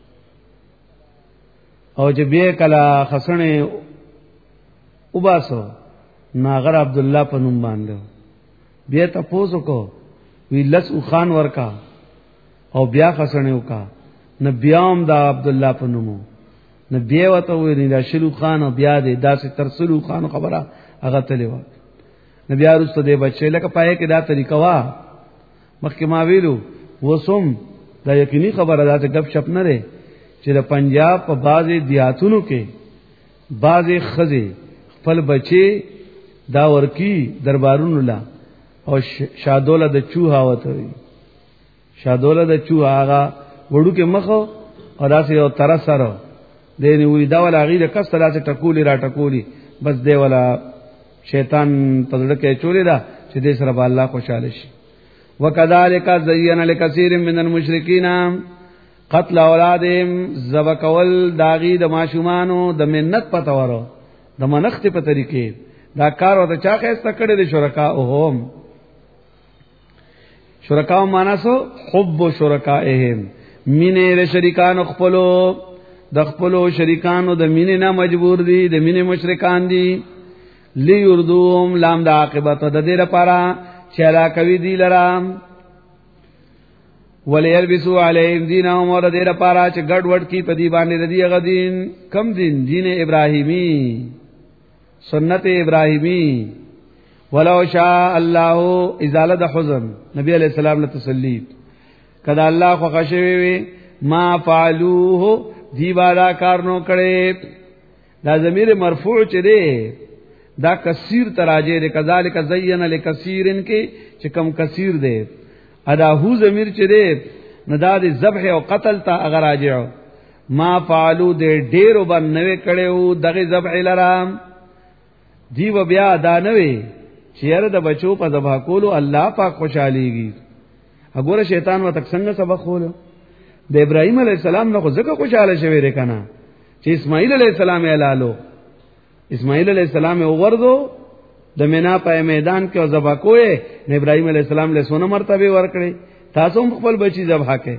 S1: او چې بیا کلا خسنه وباسو ناغر عبد الله په نوم باندې بیا تاسو کو وی لس خان ورکا او بیا خسنه وکا نبیام دا عبد الله په نومو نبی وته وی دا شلو خان او بیا دې داسې ترسلو خان خبره هغه تلوا نبی ارسته دې بچی لکه پای کې دا طریقه وا مخکې ما ویلو وسوم دا یقیني خبره ده چې غب شپ نه لري چې د پنجاب په بعضي دیاتونو کې بعضي خزي خپل بچي دا ورکی دربارونو لا او شادوله د چوها وته شادوله د چوها هغه وړو کې مخو او داسې یو تر سره دیني وی دا ولا غیره کس تلاسه ټکولی را ټکولی بس دی ولا شیطان په دې کې چولې دا چې دې سره به الله خوشاله شي. وکذالک زین لکثیر من المشرکین قتل اولادهم زبکول داغي د ماشومانو د منت پتاورو د منخت په طریقې دا کار وته چا خسته کړي د شرکا اوهم شرکا معنا سو حب شرکائهم مینه له شریکانو خپلو د خپلو شریکانو د مینه نه مجبور دي د مینه مشرکان دي لیردوم لام د عاقبت د دې لپاره چې را کوي دي لرام وليلبسوا عليهم دينهم اور دې لپاره چې ګډ وډ کی په دی باندې ردی غدین کم دین دین ابراهیمی سنت ابراهیمی ولو شاء الله ازاله د حزن نبی علیہ السلام له تسلی کدا الله خو خشوي ما فعلوه دی بالا کار نو کړي دا ضمیر مرفوع چي دي دا کثیر تراجه دي کذالک زین لکثیرن کې چې کم کثیر دي ادا هو ضمیر چي دي ندا د ذبح او قتل ته اگر راجع ما فعلو دې ډېر وبنوي کړي دغه ذبح لرام دی و بیا دا نوي چیرې د بچو په ذبح کولو الله پاک خوشاليږي وګوره شیطان و تک څنګه سبق خولو د ابراهيم عليه السلام نو ځکه خوشاله شوی دی کنه چې اسماعیل عليه السلام یې لالو اسماعیل علیہ السلام وګورځو د مینا په میدان کې او ذبح کوی نو ابراهيم عليه السلام له سونه مرتبه ورکړي تاسو هم خپل بچی ذبح کړئ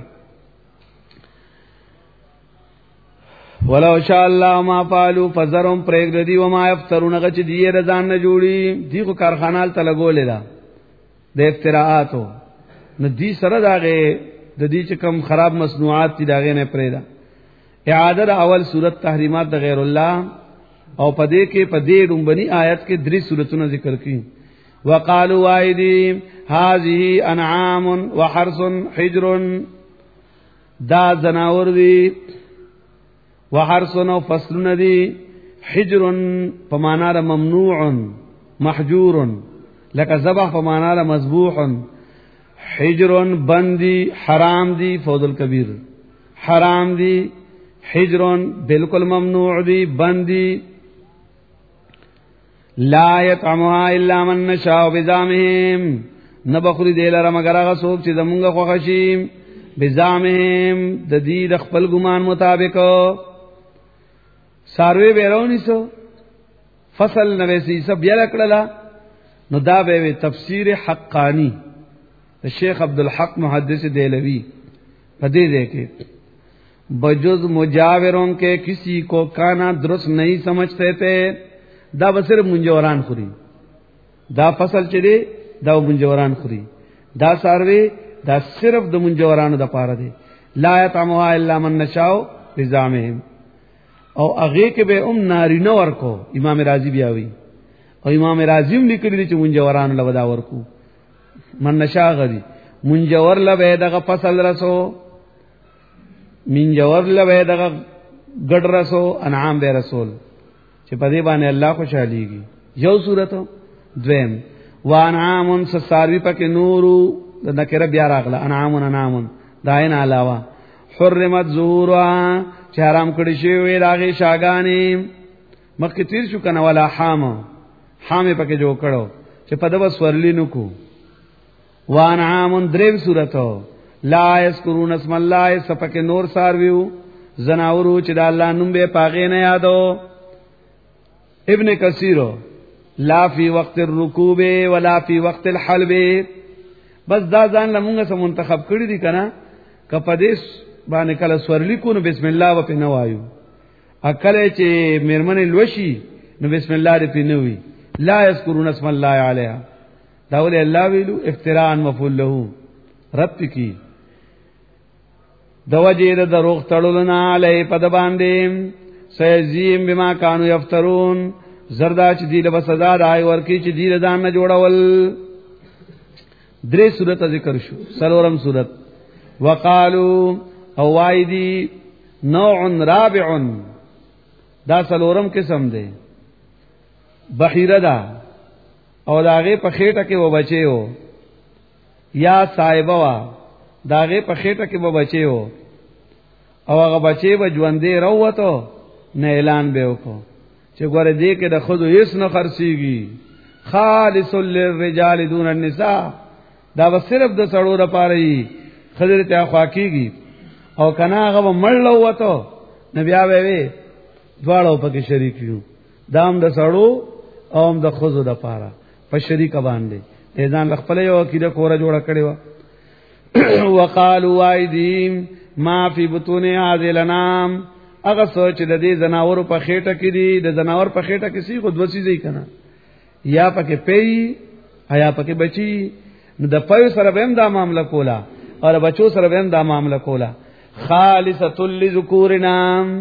S1: ولو شاء الله ما فعلوا فذرهم پرېګدي و ما يفترون غچ دی رضان نه جوړي دی خو کارخانال ته لګولې دا د افتراءاتو نو دی سره داغه د دې چې کم خراب مصنوعات دي داغه نه پرېدا اعاده اول صورت تحریمات د غیر الله او پدې کې پدې رومبني آیت کې درې صورتونه ذکر کړي وقالوا وايدي هذه انعام وحرث حجر دا زناور دي وحرث او فصل دي حجر فمانا ممنوع محجور لك ذبح فمانا مذبوح حجر بندي حرام دي فوز الكبير حرام دي حجر بالکل ممنوع دي بندي لا يطعمها الا من نشاء بزامهم نبخري دلاره مگر هغه څوک چې زمونږ خوښیم بزامهم د دې د خپل ګمان مطابق ساروی بیرونی سو فصل نویسی سب بیا لکڑلا نو دا بے تفسیر حقانی شیخ عبدالحق محدث دیلوی پدے دیکھے بجز مجاوروں کے کسی کو کانا درست نہیں سمجھتے تھے دا بصر منجوران خوری دا فصل چلے دا منجوران خوری دا ساروی دا صرف دا منجوران دا پارا دے لا یطعمها الا من نشاء بزعمهم او هغه کې به نارینه ورکو امام رازی بیاوی او امام رازی هم لیکلی چې منجوران لودا ورکو من نشا غدي منجور لبه دغه فصل رسو منجور لبه دغه ګډ رسو انعام به رسول چې په دې باندې الله خوشاليږي یو صورت دویم وانعام سساروی پکې نورو د نکره بیا راغله انعام داین علاوه حرمت ظهورها چې حرام کړی شوی راغی شاګانی مخکې تیر شو کنه ولا حامه پکې جو کړو چې په دوا سورلی نو کو وانعام دریم صورتو لا یذکرون اسم الله سپکه نور سارویو زناورو چې د الله نوم به پاغې نه یادو ابن کثیر لا فی وقت الرکوب ولا فی وقت الحلب بس دا ځان لمونږه سم منتخب کړی دي کنه کپدیس باندې کله سورلی کو نو بسم الله و په نوایو اکل چې مرمن لوشي نو بسم الله دې په نوي لا یذکرون اسم الله علیها دا ول الله ویلو افتراء مفعول له رب کی دوجه د دروغ تړلنا علی پد باندې سیزیم بما کانوا یفترون زردا چې دی له سزا دای ورکی چې دی ځان نه جوړول درې صورت ذکر شو. سلورم صورت وقالو او وایدی نوع رابع، دا سلورم قسم دی، بحیره دا او داغه په خېټه کې و بچیو، یا صاحبہ وا داغه په خېټه کې و بچیو او هغه بچي به ژوندې راوته نه اعلان به وکړو چې ګوره دې کې د خودو هیڅ نه خرسيږي، خالص للرجال دون النساء، دا به صرف د سړو لپاره یې خضر ته خواکیږي او کنا هغه مړ وته نبي اوی دواړو پکې شریک یو، دام د سړو او هم د خودو لپاره په شریک باندې اذان خپل یو کیده کوره جوړه کړي و. وقالوا ايديم ما فی بطون هذه الانام، هغه سوچ د دې زناور په خېټه کې دي، د زناور په خېټه کې سی خود وسی دی کنه، یا پکې پی یا پکې بچی، نو د پيو سره به هم دا معاملہ کولا او بچو سره به هم دا معاملہ کولا. خالصۃ لذکورنا،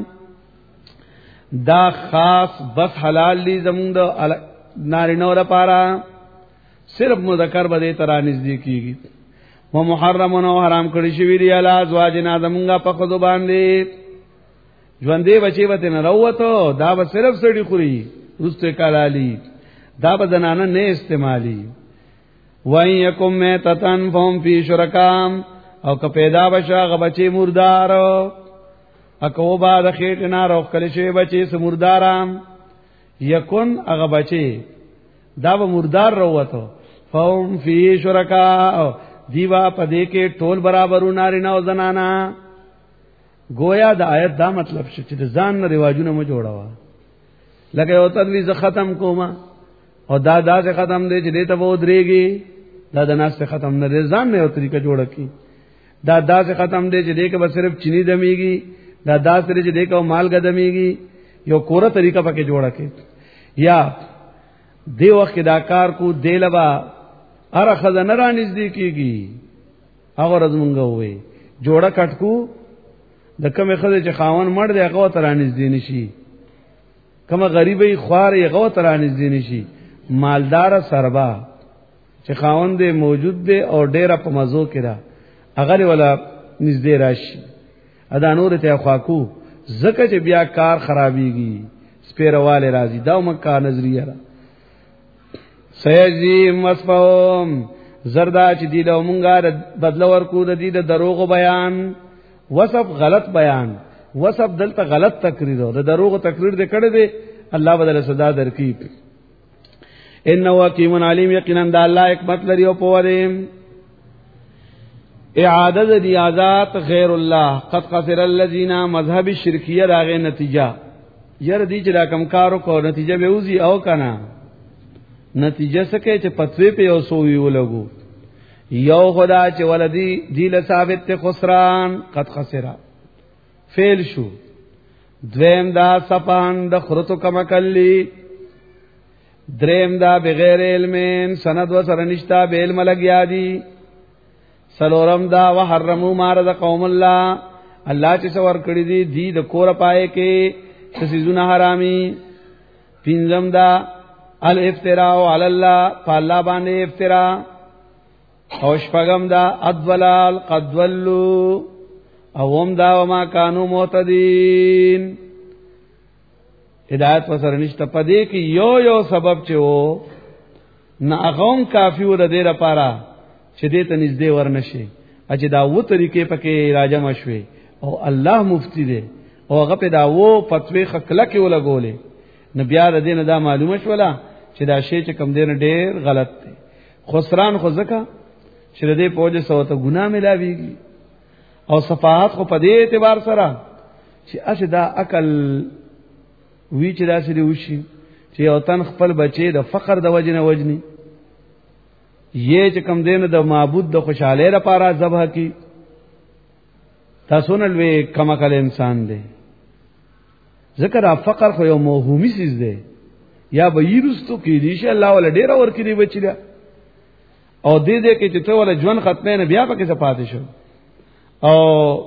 S1: دا خاص بس حلال لی زمون د نارینه لپاره، صرف مذکر به دې ترا نزدیک کیږي. و محرمون او حرام کړی شوی دی علی ازواجنا زمونږه په خود باندې، ژوندې بچي وته نه راوته، دا به صرف سړی خوري رسته کالالی، دا به زنانه نه استعمالی. وَإِن يَكُن مَيْتَةً فَهُمْ فِي شُرَكَاء، او که پیدا بشا غ بچي مردار اکو بعد خېټ نه روخ کله شي بچي سمردارام، یکن هغه بچي دا به مردار راوته، فَهُمْ فِي شُرَكَاء دیوا پدې کې ټول برابرو نارینه او زنانا. گویا د آیت دا مطلب شو چې ځان نه رواجونه مو جوړاوه، لکه یو تدویز ختم کوما او دا سے ختم دی چې دې ته و درېږي، دا د ناس سے ختم نه دی، ځان نه یو طریقه جوړه کی. دا سے ختم دی چې دې کې به صرف چینی دمیږي، دا سره چې دې کې مالګه دمیږي، یو کوره طریقه پکې جوړه کی. یا دی وخت دا کار کو دی لبا اره خزانه را نږدې کیږي، هغه رزمونګه وې جوړه کټکو د کومه خزه چې خاون مړ دی هغه تر نږدې نشي، کومه غریبې خوار هغه تر نږدې نشي. مالدار سربا چې خاون دې موجود دی او ډېر په مزو کې را هغه ولا نږدې راشي، ادا نور ته خواکو زکه چې بیا کار خرابيږي، سپیرواله راځي، دا مکه نظریه را سيجزي مسفهم زردا چې دی له مونږه بدل ورکو د دې د دروغ بیان، وصف غلط بیان، وصف دلته غلط تقریر او د دروغ تقریر دې کړی دی، الله بدل سزا درکې. انه حکیم علیم، یقینا د الله حکمت لري او په دې. اعاده دی آزاد غیر الله قد خسر الذين، مذهب شرکیه راغې نتیجه ير دي چې دا کم کارو کو نتیجه به وزي او کنه، نتیجه سکه چې پتوی په یو سو وی ولګو، یو خدا چې ولدی دی له ثابت خسران قد خسرا فعل شو. دویم دا صفان د خرتو کما کلی، دریم دا بغیر علم سند و سره نشتا به علم لګیا دی، سلورم دا وحرمو ما رزقهم الله، الله چې څور کړی دی دی د کور پای کې سيزونه حرامي. پنځم دا الافتراء علی الله، فالله باندې افتراء. او شپږم دا ادولال قد ولوا، او هم دا وما كانوا مهتدين، ہدایت وسره نشته. پدې کې یو سبب چې وو نه اغون کافی ور دې لپاره چې دې ته نږدې ورنشي، چې دا و طریقې پکې راجم شوي او الله مفتی دی او هغه په دا و فتوی خکله کې ولګولې، نبي ار دې نه دا معلومه شولا چې دا شی چې کم دین ډېر غلط دی. خسران خو زکه چې دې پوجا سوته ګناه ملاويږي، او صفاحت خو په دې اعتبار سره چې اشه دا عقل وی چې دا سړي وشي چې او تن خپل بچي د فقر د وجنه وجني، یہ چې کم دین د معبود د خوشاله لپاره ذبح کی، تاسو نه لوي کمکل انسان دی. ذکر فقر خو یو موهومی سیز دی، یا به یرستو کې دی چې الله ولا ډیر ور کړی بچی او دې دې کې چې ته ولا ژوند ختمه نه بیا پکې څه پاتې شو. او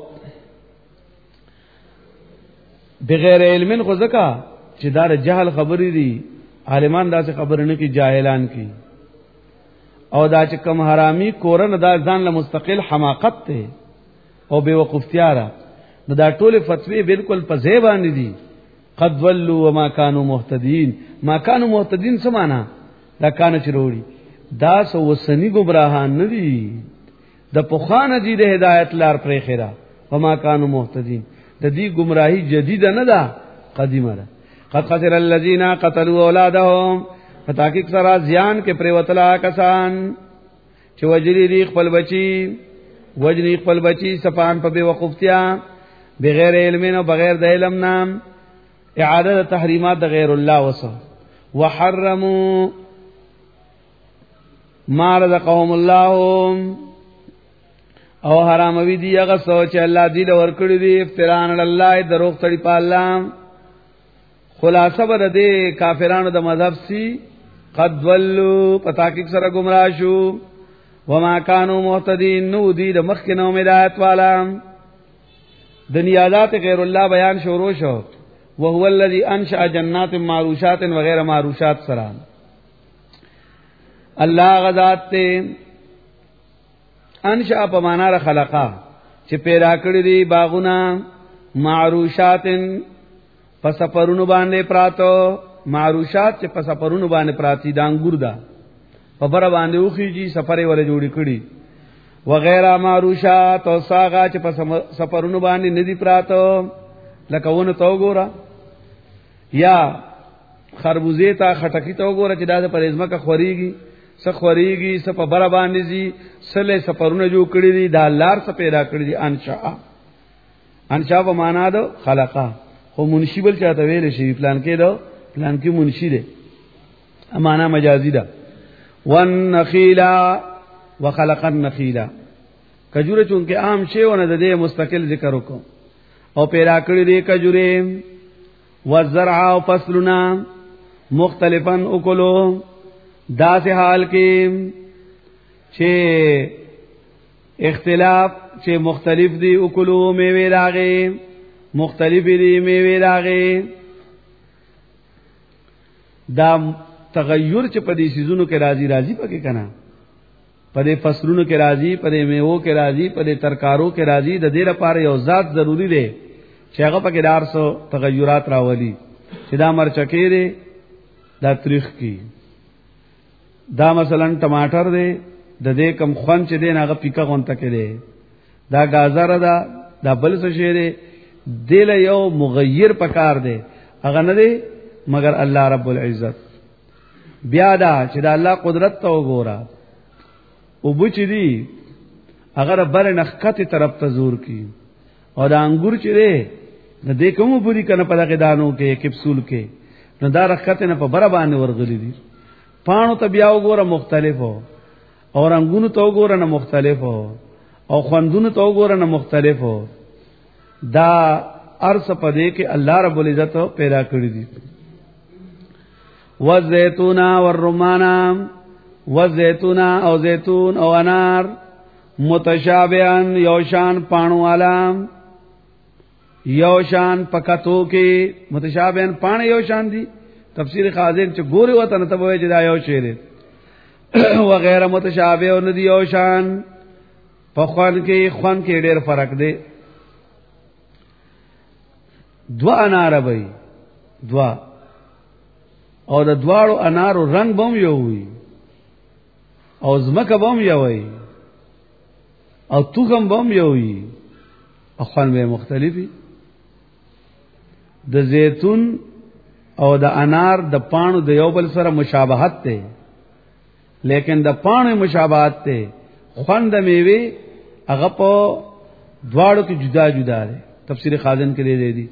S1: بغیر علم خو زکا چې دا جهل خبرې دي، عالمان دا څه خبر نه کی، جاهلان کی. او دا چې کم حرامي کورن دا ځان له مستقل حماقت ته او بے وقفتیا را نو دا ټول فتوی بالکل په ځای باندې دي. قد ولوا وما كانوا مهتدين. ما كانوا مهتدين څه معنا؟ دا کان چروړي دا سو وسنی گمراهان نه دي، د پوخانه دي د هدایت لار پرې خیره. وما كانوا مهتدين د دې گمراهي جديده نه ده، قدیمه ده. قد خسر الذين قتلوا اولادهم. فتحقیق سره زیان کې پریوتلا کسان چې وجری خپل بچی صفان په بے وقفتیا بغیر علم او بغیر د علم نام اعاده تحریمات د غیر الله وسه وحرموا ما رزقهم الله او حرام وی دی هغه سوچ الله دې ورکړي دي افتران الله دروغ تړي په الله. خلاصه بر دې کافرانو د مذهب سی قد ولوا پتاکیک سره گمراه شو وما كانوا مهتدين نو دي د مخ کې نو هدایت والا. دنیادات غیر الله بیان شروع شو وهو الذي انشأ جنات معروشات وغير معروشات سره. الله غذات ته انشأ په معنا را خلقا چې پیدا کړی دي باغونه معروشات پس پرونو باندې پراتو. معروشات چې پس پرونو باندې پراتی دا انګور دا په بر باندې اوخیږي سفرې ولې جوړی کړي. وغیرہ معروشات او ساغا چې پس سفرونو باندې ندی پراتو لکه ونه تو ګورا یا خربوزه تا خټکی تو ګورا چې دا په ازمه کا خوريږي سخوريږي سپ بر باندې زی سله سفرونه جوړ کړي دي دا لار څخه پیدا کړی دي. انشاء په معنا دو خلقا خو منشی بل چاته ویل شي پلان کې دو پلان کې منشی ده معنا مجازی ده. والنخیلا وخلق النخیلا کجوره چونکه عام شی ونه د دې مستقل ذکر وکم او پیدا کړی دي کجوره والزرع او فصلنا مختلفا اکلو دا سه حال کې چې اختلاف چې مختلف دي اکلو میوه راغې مختلف دي میوه راغې. دا تغیر چې په دې سيزونو کې راځي پکې کنه په دې فصلونو کې راځي په دې میوه کې راځي په دې ترکارو کې راځي. د دې لپاره یو ذات ضروری دی چې هغه پکې دارسو تغیرات راولي چې دا مرچکې دي دا تاریخ کې دا مثلا ټماټر دی د دې کم خوان چې دی هغه پیکا غونته کې دی دا گازر دا بل څه شی دی دله یو مغیر پکار دی هغه نه دی مگر الله رب العزت. بیا دا چې دا الله قدرت ته وګوره او بچ دی اگر بر نخکته طرف ته زور کی او دا انګور چې دی نه دې کوم پوری کنه په دغه دانو کې کپسول کې نو دا رخته نه په بر باندې ورغلي دي. پانو ته بیا وګوره مختلفو او رنگونو ته وګوره نه مختلفو او خوندونو ته وګوره نه مختلفو. دا ارس پدې کې الله رب العزت پیدا کړی دي. والزيتون والرمان والزيتون او زيتون او انار متشابهان یوشان پانو والا یوشان پکاتو کې متشابهان پان یوشان دي. تفسیر خازن چې ګوري وته نه ته وایي چې دا یو شی دی وغیرہ متشابه او ندی یوشان په خوان کې ډېر فرق دی. دوا انار وای دوا او د دواړو انارو رنگ بم یو وي او زمکه بم یو وي او توغم بم یو وي او خوان به مختلفي. د زيتون او د انار د پانو د یو بل سره مشابهت ده لیکن د پانو مشابهت ده خوان د میوه هغه په دواړو کې جدا جدا ده. تفسیر خازن کې دی دی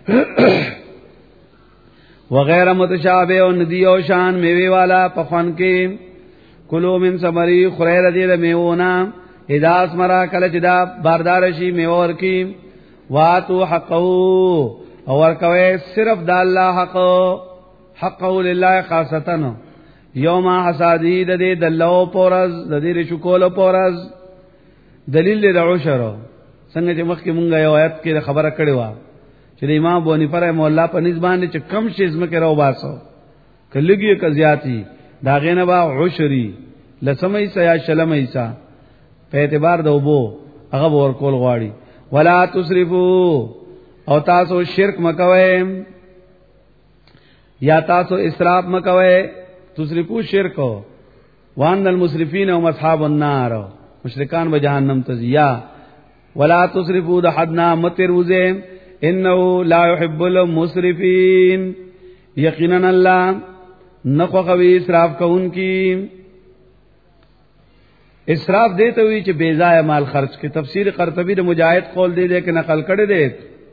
S1: وغیرہ متشابه او ندی او شان میوه والا پخوان کې کلو من ثمری خیر دې میونا اذا اسمرا کله چې دا باردار شي میوه ورکی واتو حقو او ورکوي صرف د الله حقو لله خاصتن یوم حسادی د دې دلو پورز د دې رشکول پورز دلیل د عشر څنګه چې مخکې مونږه یو آیت کې خبره کړې و چې امام بونی پر مولا په نسبانه چې کم شي زمکه راو باسو کلهږي کزياتی دا غینه با عشری لسم ایسا یا شلم ایسا په اعتبار د وبو هغه ور کول غواړي. ولا تسرفو او تاسو شرک مکوئ یا تاسو اسراف مکوئ. تسرفو شرک وان المسرفین هم اصحاب النار، مشرکان به جهنم تزیا. ولا تسرفو د حدنا متروزه انه لا يحب المسرفين، یقینا الله نخو خوي اسراف کوونکی. اسراف دیته وی چې بے ضایع مال خرچ کې. تفسیر قرطبی د مجاهد قول دی کې نقل کړي دی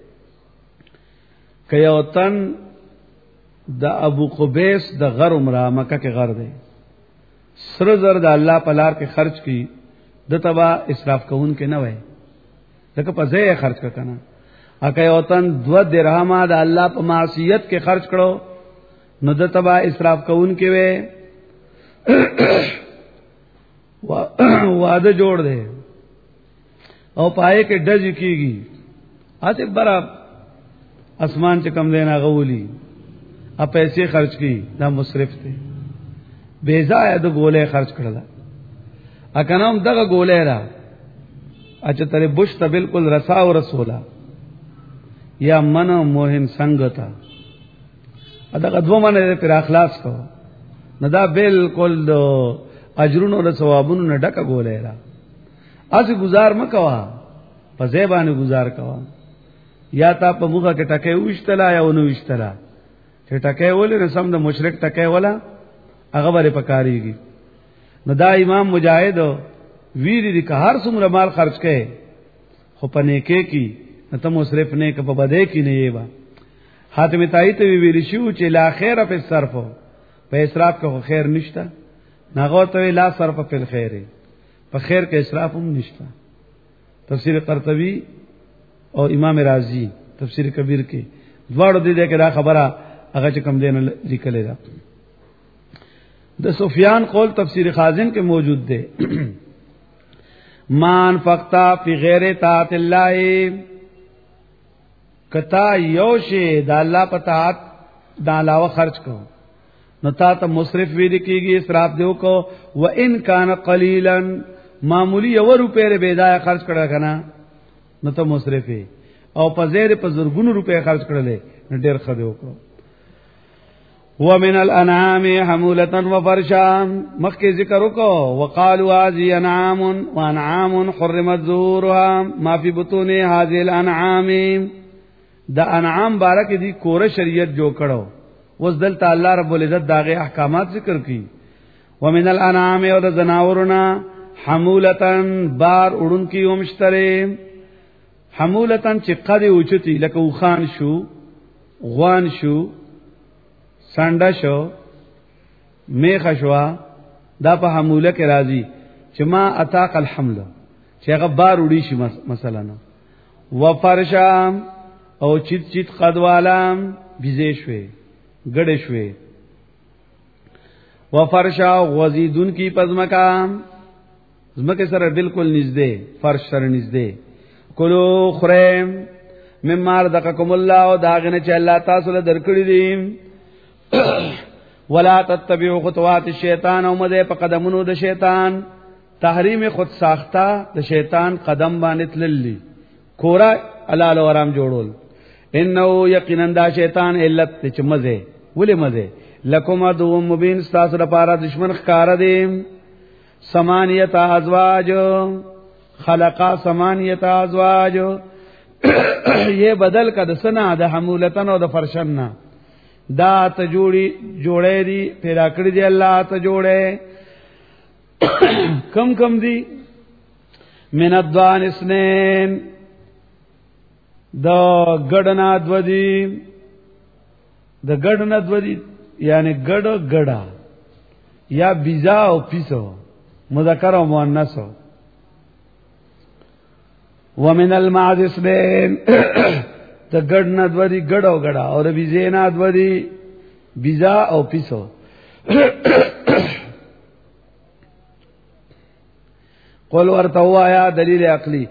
S1: کيو تن د ابو قبیس د غر عمره مکه کې غر دی، سر زر د الله په لار کې خرچ کی د تبا اسراف کوون کې نه وای، دغه په ځای خرچ کنه. اکه یو تن 2 درهم د الله په معصیت کې خرچ کړو نو د تبا اسراف کوون کې وې واده جوړ دے او پائے کې ډز کیږي اته برا اسمان چې کم دینا غولی ا پیسې خرچ کی دا مصرف ته بے ځای د ګولې خرچ کړل. اکنام دغه ګولې را اچ تر بوش ته بالکل رسا او رسولا یا من موهن سنگتا دغه دو منه پر اخلاص کو نه دا بالکل دو اجرونو او ثوابونو نه ډکه ګولې را. از گزار مکوا په زیبانه گزار کوا، یا تا په موږه کې ټکه وښتلا یا ونه وښتلا چې ټکه ولې رسم د مشرک ټکه ولا هغه باندې پکاريږي. نو دا امام مجاهد ویری دي که هر څومره مال خرج کړي خو پنه کې کی ته مصرف نه کې په بده کې نه یې با. حاتم تایید ویری شو چې لا خیر په صرف په اسراف کې خیر نشته، ناغو ته لا صرف په الخير، په خیر کې اسراف هم نشته. تفسیر قرطبی او امام رازی تفسیر کبیر کې دواړو دې کې دا خبره هغه چې کم دین لیکلې ده. د سفیان قول تفسیر خازن کې موجود ده مان فقتا فی غیر طاعت الله، کتا یوشی دا اللہ پتاعت دا علاوہ خرچ کو نو تا تا مصرف ویدی کیگی اسراف دیو کو و ان کان قلیلا معمولی یو روپے بیدای خرچ کرده کنا نو تا مصرفی او پا زیر پا زرگون روپے خرچ کرده نو دیر خدیو کو. ومن الانعام حمولتا وفرشا مخی ذکر کو وقالوا هذه انعام وانعام حرمت ظهورها ما فی بطون هذه الانعام. دا انعام بارک دی کور شریعت جو کړو وس دلته الله رب العزت داغه احکامات ذکر کی. ومن الانعام او د زناورنا حمولتن بار اڑن کی ومشتره، حمولتن چې قد اوچتی لکه وخان شو غوان شو سانډا شو میخ شو دا په حموله کې راځي چې ما اتاق الحمل چې هغه بار وړي شي مثلا. وفرشام او چیت چیت قدوالام بیزے شوے گڑے شوے. وفرشا غزیدون کی پزمکام زمکه سره بالکل نږدې فرش سره نږدې. کلو خریم مما رزقکم الله او داغنه چې الله تاسو له درکړي دي. ولا تتبعوا خطوات الشیطان او مده په قدمونو د شیطان، تحریم خود ساخته د شیطان قدم باندې تللی کورا حلال او حرام جوړول. انه یقینا دا شیطان علت چې مزه ولې مزه لکم ادو مبین تاسو لپاره دشمن ښکار دي. ثمانیت ازواج خلقا ثمانیت ازواج یہ بدل کا د سنا د حمولتن او د فرشن دا ته جوړې دي پیدا کړی دی الله ته جوړې کم کم دي. من الدوان اسنین دا گڑنا دودی، دا گڑنا دودی یعنی گڑ گڑا یا بیزا او پیسو مذکر او مؤنث. ومن المعز اسنین دا گڑنا دودی گڑ او گڑا اور بیزینا دودی بیزا او پیسو. قول ورتو آیا دلیل عقلی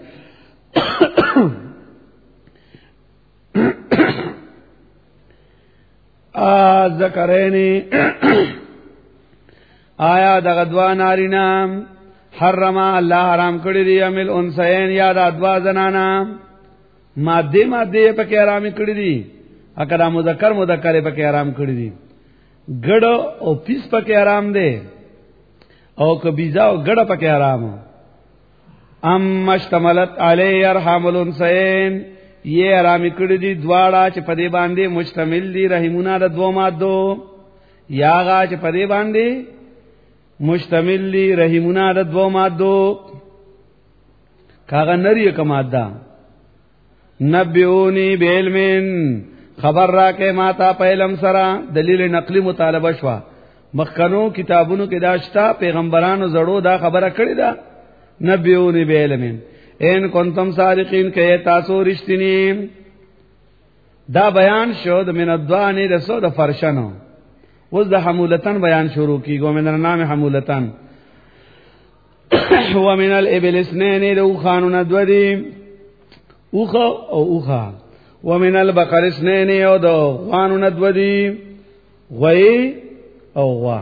S1: ذکرینی آیا دغه دوا نارینا حرم الله حرام کړی دی عمل انسین یا د دوا زنانا ماده پکې حرام کړی دي اکدا مذکر پکې حرام کړی دي ګډ او پیس پکې حرام دي او کبیزا او ګډ پکې حرام ام مشتملت علی ارحام الانسین یہ حرام کړی دي دواړه چې په دې باندې مشتمل دي رحمونه د دوه مادو یا غا چې په دې باندې مشتمل دي رحمونه د دوه مادو کاغه نری کماده نبئونی بعلم خبر را کې ماتا په علم سره دلیل نقلی مطالبه شوا مخکنو کتابونو کې داشتا پیغمبرانو زړو دا خبره کړی دا نبئونی بعلم ان کنتم صادقین کې تاسو رښتینی دا بیان شو د من الدوانی رسو د فرشنو اوس د حمولتن بیان شروع کیږي من النام حمولتن ومن الابل اثنين لو خانون دودی اوخه او اوخه ومن البقر اثنين او دو خانون دودی غوی او غوا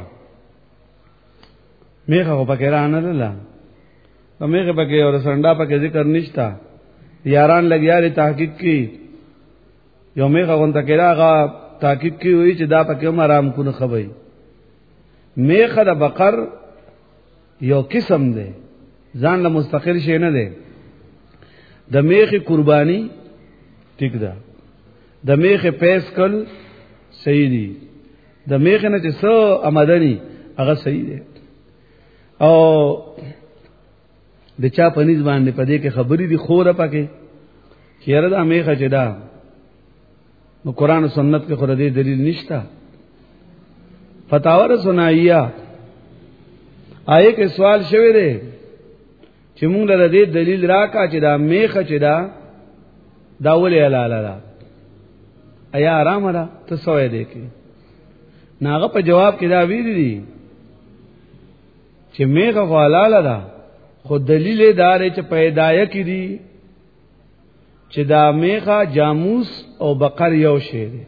S1: میخه په کې رانه لاله میخه پکې اور سنډا پکې ذکر نشتا یاران لګیاري تحقیق کی یو میخه غونته کې راغه تحقیق کی وی چې دا پکې مرام کو نه خبي میخه د بقر یو قسم دی ځان له مستقل شي نه دی د میخه قربانی ټیک ده د میخه پیس کل صحیح دی د میخه نه چې سو آمدنی هغه صحیح دی او د چا پنځ باندې پدې کې خبرې دي خوره پکې چیرې دا میخه چې دا نو قران او سنت کې خو دې دلیل نشتا فتاور سنایا آیه کې سوال شوی دی چې موږ له دې دلیل راکا چې دا میخه چې دا ولې حلال ده ایا آرام ده ته سوې دی کې ناغه په جواب کې دا ویل دي چې میخه حلال ده خو دلیل دار چې پیدایه کړي چې دا میخه جاموس او بقر یو شی دی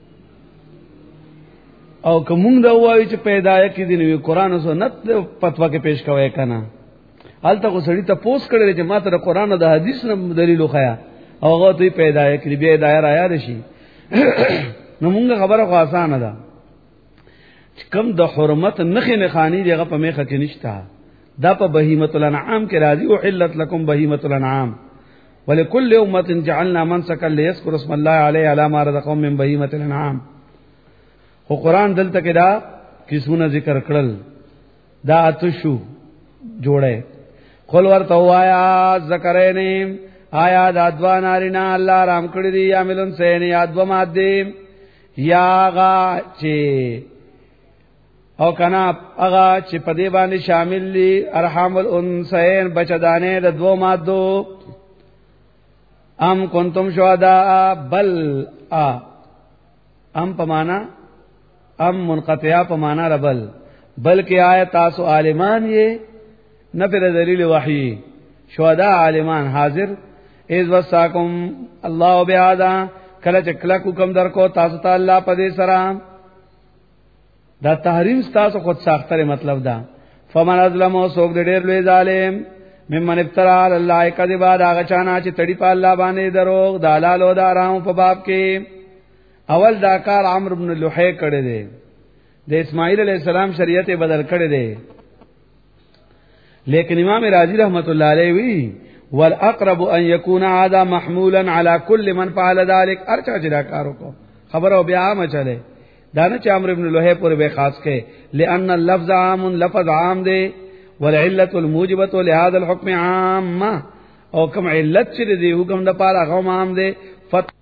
S1: او کوم دا وایي چې پیدایه کړي نو قران او سنت فتوا کې پیش کوي کنه حالت کو سړی ته پوس کړي چې ماته قران او د حدیث نه دلیل وخیا او هغه ته پیدایه کړي به دایر آیا رشي نو موږ خبره خو آسان ده کم د حرمت نخې نه خانی دیغه په میخه کې نشته دا په بهیمه الانعام کې راځي او حلت لكم بهیمه الانعام ولكل امه جعلنا منسكا ليذكروا اسم الله عليه على ما رزقهم من بهیمه الانعام خو قران دلته کې دا کیسونه ذکر کړل دا اتشو جوړه خپل ورته وایا ذکرین آیا د ادوا نارینا الله رام کړی دی یا ملن سین یا ادوا ماده یا غا چې او کنا اغا چې پدې باندې شامل دي ارحام الانثیین بچدانې د دوه مادو ام کنتم شهداء بل ام پمانا ام منقطعه پمانا ربل بلکې آیت تاسو عالمان یې نه پر دلیل وحی شهداء عالمان حاضر اذ وصاکم الله بهذا کله چې کله حکم درکو تاسو ته الله پدې سره دا تحریم تاسو خود ساختره مطلب دا فمن ازلم او سوګ ډېر لوی ظالم ممن افترا علی الله کذبا دا غچانا چې تړي په الله باندې دروغ د حلال او د حرام په باب کې اول دا کار عمرو بن لحی کړی دی د اسماعیل علیہ السلام شریعت بدل کړی دی لیکن امام رازی رحمت الله علیه وی والاقرب ان يكون هذا محمولا على كل من فعل ذلك ارچا چې دا کارو کو خبر او بیا ما چلے دانه چې عمرو ابن لوحی پر به خاص کې لئن اللفظ عام لفظ عام دی والعلة الموجبة لهذا الحكم عامه او کوم علت چې دی حکم د پاره غو عام دی